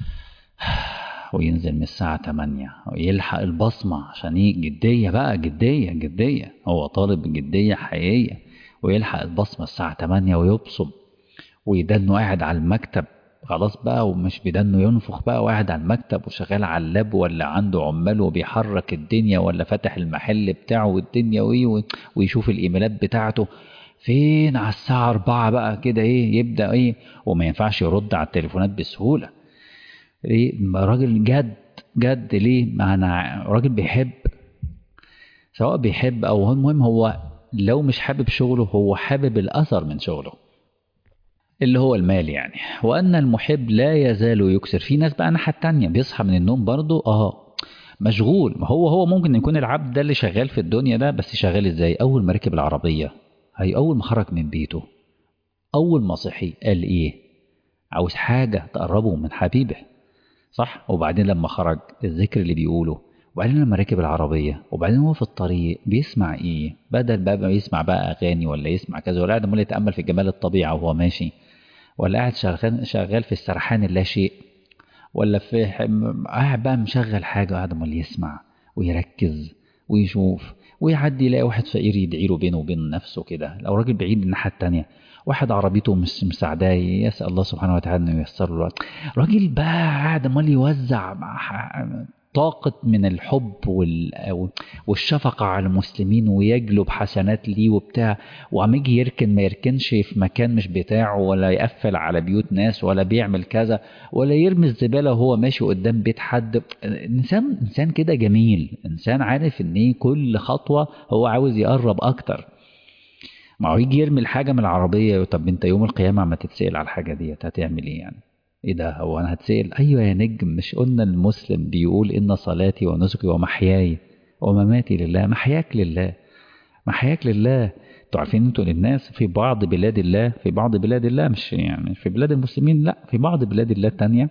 وينزل من الساعة تمانية ويلحق البصمة عشان ايه؟ جدية بقى، جدية جدية، هو طالب جدية حقيقية، ويلحق البصمة الساعة تمانية ويبصم، ويدنه قاعد على المكتب خلاص بقى، ومش بدنه ينفخ بقى، وقاعد على المكتب وشغال على اللاب، ولا عنده عمال وبيحرك الدنيا، ولا فتح المحل بتاعه والدنيا ويه، ويشوف الايميلات بتاعته. فين على الساعة أربعة بقى كده إيه يبدأ إيه، وما ينفعش يرد على التليفونات بسهولة. ليه؟ راجل جد جد. ليه؟ ما أنا راجل بيحب، سواء بيحب أو هو المهم هو لو مش حابب شغله هو حابب الأثر من شغله اللي هو المال يعني. وأن المحب لا يزال يكسر. في ناس بقى الناحية التانية بيصحى من النوم برضه اه مشغول. ما هو هو ممكن يكون العبد ده اللي شغال في الدنيا ده، بس شغال ازاي؟ أول ما ركب العربية، هي أول ما خرج من بيته، أول ما صحي قال إيه؟ عاوز حاجة تقربه من حبيبه، صح؟ وبعدين لما خرج الذكر اللي بيقوله، وبعدين لما ركب العربية، وبعدين هو في الطريق بيسمع ايه؟ بدل بقى ما يسمع بقى اغاني ولا يسمع كذا، ولا قاعد عمال يتأمل في جمال الطبيعة وهو ماشي، ولا قاعد شغال شغال في السرحان اللا شيء، ولا في قاعد بقى مشغل حاجة وقاعد عمال يسمع ويركز ويشوف، ويعدي يلاقي واحد فقير يدعي له بينه وبين نفسه كده، لو راجل بعيد الناحية التانية، واحد عربيته مش مساعداه يسأل الله سبحانه وتعالى انه ييسر له الوقت. راجل بقى قاعد عمال يوزع طاقة من الحب وال... والشفقة على المسلمين، ويجلب حسنات ليه وبتاع، وعم يجي يركن ما يركنش في مكان مش بتاعه، ولا يقفل على بيوت ناس، ولا بيعمل كذا، ولا يرمي الزبالة وهو ماشي قدام بيت حد. إنسان إنسان كده جميل، إنسان عارف إن إيه كل خطوة هو عاوز يقرب أكتر. ما هو يجي يرمي الحاجة من العربية، طب أنت يوم القيامة ما تتسأل على الحاجة دي هتعمل إيه يعني؟ ايه ده؟ هو انا هتسأل؟ ايوه يا نجم، مش قلنا المسلم بيقول ان صلاتي ونسكي ومحياي ومماتي لله؟ محياك لله، محياك لله. انتوا عارفين انتوا للناس في بعض بلاد الله، في بعض بلاد الله مش يعني في بلاد المسلمين، لا في بعض بلاد الله التانية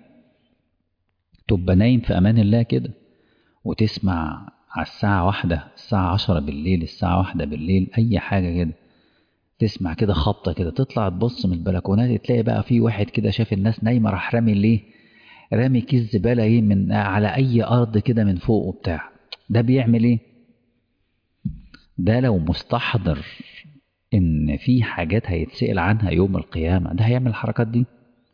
تبقى نايم في امان الله كده، وتسمع على الساعة واحدة، الساعة عشرة بالليل، الساعة واحدة بالليل، اي حاجة كده تسمع كده خبطة كده، تطلع تبص من البلكونات تلاقي بقى في واحد كده شاف الناس نايمة راح رامي ليه، رامي كيس زبالة ايه من على اي ارض كده من فوق وبتاع. ده بيعمل ايه؟ ده لو مستحضر ان في حاجات هيتسأل عنها يوم القيامة، ده هيعمل الحركات دي؟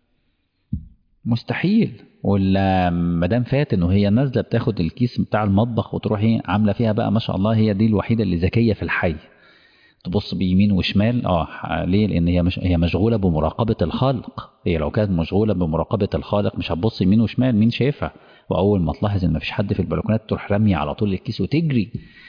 مستحيل. ولا مدام فات انه هي نازله بتاخد الكيس بتاع المطبخ وتروح ايه عامله فيها بقى ما شاء الله، هي دي الوحيده اللي ذكيه في الحي، تبص بيمين وشمال. اه ليه؟ لان هي مش هي مشغوله بمراقبه الخالق. هي لو كانت مشغوله بمراقبه الخالق مش هتبص يمين وشمال، مين شايفها؟ واول ما تلاحظ ان مفيش حد في البلكونات تروح راميه على طول الكيس وتجري،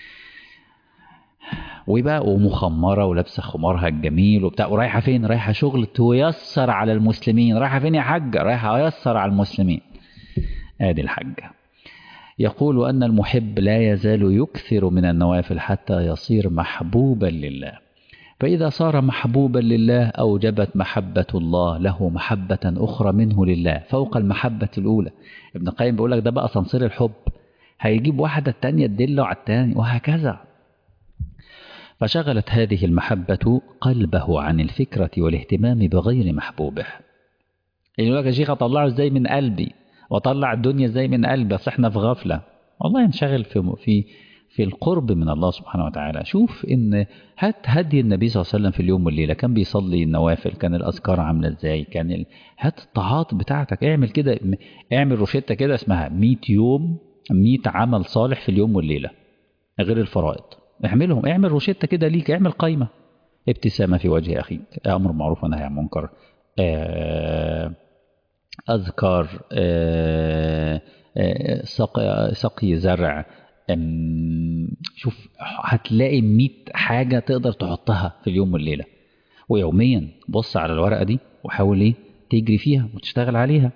وبقى ومخمره ولابسه خمارها الجميل وبتاع، ورايحه فين؟ رايحه شغل تيسر على المسلمين. رايحه فين يا حاجه؟ رايحه ايسر على المسلمين. ادي الحاجه. يقول أن المحب لا يزال يكثر من النوافل حتى يصير محبوبا لله، فإذا صار محبوبا لله أوجبت محبة الله له محبة أخرى منه لله فوق المحبة الأولى. ابن القيم بيقول لك ده بقى صنصير الحب، هيجيب واحدة التانية تدله على التاني وهكذا. فشغلت هذه المحبة قلبه عن الفكرة والاهتمام بغير محبوبه. يقول لك يا شيخ أطلعه ازاي من قلبي، واطلع الدنيا ازاي من قلبي، اصل احنا في غفله. والله ينشغل في في في القرب من الله سبحانه وتعالى. شوف ان هات هدي النبي صلى الله عليه وسلم في اليوم والليله، كان بيصلي النوافل، كان الاذكار عامله ازاي، كان ال... هات الطاعات بتاعتك، اعمل كده، اعمل روشته كده اسمها مية يوم، مية عمل صالح في اليوم والليله غير الفرائض، اعملهم. اعمل روشته كده ليك، اعمل قايمه. ابتسامه في وجه اخيك، امر معروف ونهي عن منكر، آه أذكار، آه، آه، سقي سقي زرع. شوف هتلاقي مية حاجة تقدر تحطها في اليوم والليلة، ويوميا بص على الورقة دي وحاول ايه تجري فيها وتشتغل عليها،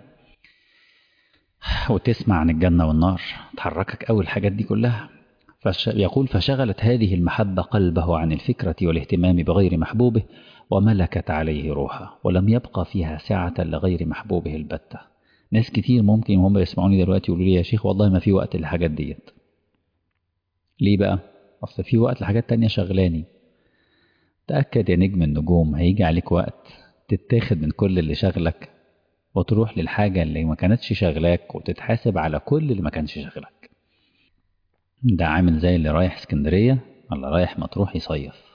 وتسمع عن الجنة والنار، تحركك أول الحاجات دي كلها. فش يقول فشغلت هذه المحبة قلبه عن الفكرة والاهتمام بغير محبوبه، وملكت عليه روحه، ولم يبقى فيها سعة لغير محبوبه البتة. ناس كتير ممكن هم يسمعوني دلوقتي يقولوا لي يا شيخ والله ما في وقت للحاجات ديت. ليه بقى؟ أصل في وقت لحاجات تانية شغلاني. تأكد يا نجم النجوم هيجي عليك وقت تتاخد من كل اللي شغلك وتروح للحاجة اللي ما كانتش شغلاك، وتتحاسب على كل اللي ما كانش شغلك. ده عامل زي اللي رايح اسكندرية ولا رايح مطروح يصيف،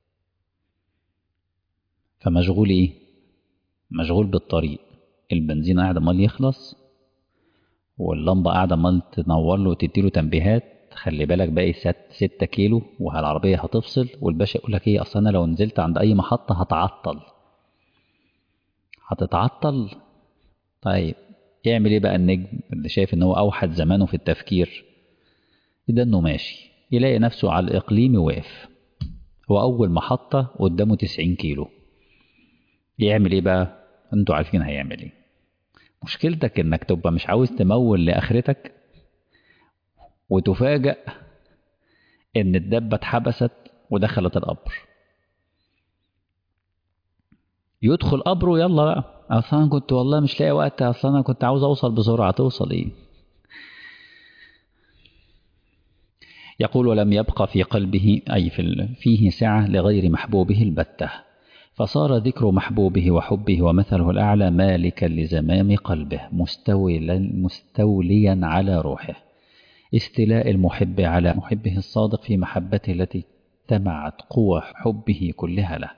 فمشغول ايه؟ مشغول بالطريق، البنزين قاعد عمال يخلص، واللمبة قاعدة عمال تنور له وتديله تنبيهات خلي بالك باقي ست ستة كيلو والعربية هتفصل، والباشا يقول لك ايه، اصل انا لو نزلت عند اي محطة هتعطل. هتتعطل. طيب يعمل ايه بقى النجم اللي شايف ان هو اوحد زمانه في التفكير؟ ده انه ماشي يلاقي نفسه على الاقليمي واقف، هو اول محطة قدامه تسعين كيلو. يعمل ايه بقى؟ انتوا عارفين هيعمل ايه. مشكلتك انك تبقى مش عاوز تمول لاخرتك، وتفاجأ ان الدبة اتحبست ودخلت القبر. يدخل قبره، يلا بقى، اصلا انا كنت والله مش لاقي وقت، اصلا انا كنت عاوز اوصل بسرعة. توصل ايه؟ يقول ولم يبق في قلبه أي في فيه سعة لغير محبوبه البتة، فصار ذكر محبوبه وحبه ومثله الأعلى مالكا لزمام قلبه مستوليا, مستوليا على روحه، استيلاء المحب على محبه الصادق في محبته التي اجتمعت قوى حبه كلها له.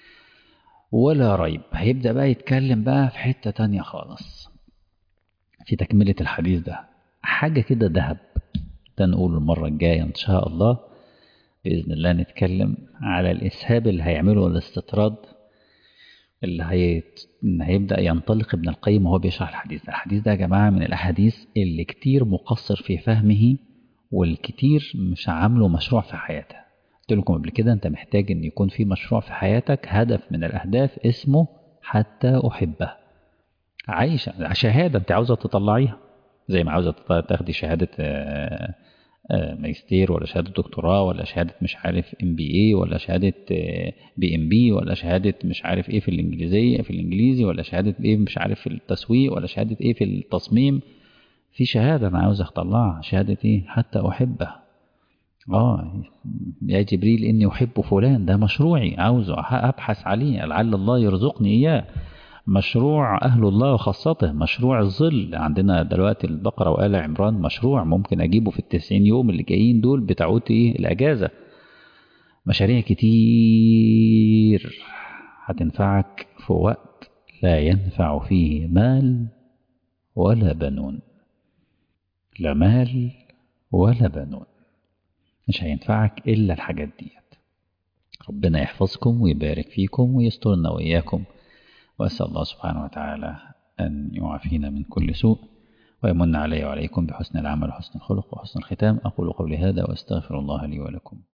ولا ريب هيبدأ بقى يتكلم بقى في حتة تانية خالص في تكملة الحديث ده، حاجة كده ذهب. ده نقول المرة الجاية إن شاء الله بإذن الله، نتكلم على الإسهاب اللي هيعمله الاستطراد اللي هي... هيبدأ ينطلق ابن القيم وهو بيشرح الحديث ده. الحديث ده يا جماعة من الأحاديث اللي كتير مقصر في فهمه، والكتير مش عامله مشروع في حياته. قلت لكم قبل كده أنت محتاج أن يكون في مشروع في حياتك، هدف من الأهداف اسمه حتى أحبه. عايشة شهادة أنت عاوزة تطلعيها، زي ما عاوزة تاخدي شهادة ماجستير ولا شهادة دكتوراه ولا شهادة مش عارف ام بي اي ولا شهادة بي ام بي ولا شهادة مش عارف ايه في الانجليزية في الانجليزي ولا شهادة ايه مش عارف في التسويق ولا شهادة ايه في التصميم. في شهادة انا عاوز اطلعها، شهادة ايه؟ حتى احبه. اه يا جبريل اني احب فلان، ده مشروعي عاوزه ابحث عليه لعل الله يرزقني اياه. مشروع أهل الله وخاصته، مشروع الظل عندنا دلوقتي البقرة وآل عمران، مشروع ممكن أجيبه في التسعين يوم اللي جايين دول بتاعوت إيه الأجازة. مشاريع كتير هتنفعك في وقت لا ينفع فيه مال ولا بنون. لا مال ولا بنون، مش هينفعك إلا الحاجات ديت. ربنا يحفظكم ويبارك فيكم ويسترنا وإياكم، وأسأل الله سبحانه وتعالى أن يعافينا من كل سوء ويمن علي وعليكم بحسن العمل وحسن الخلق وحسن الختام. أقول قولي هذا وأستغفر الله لي ولكم.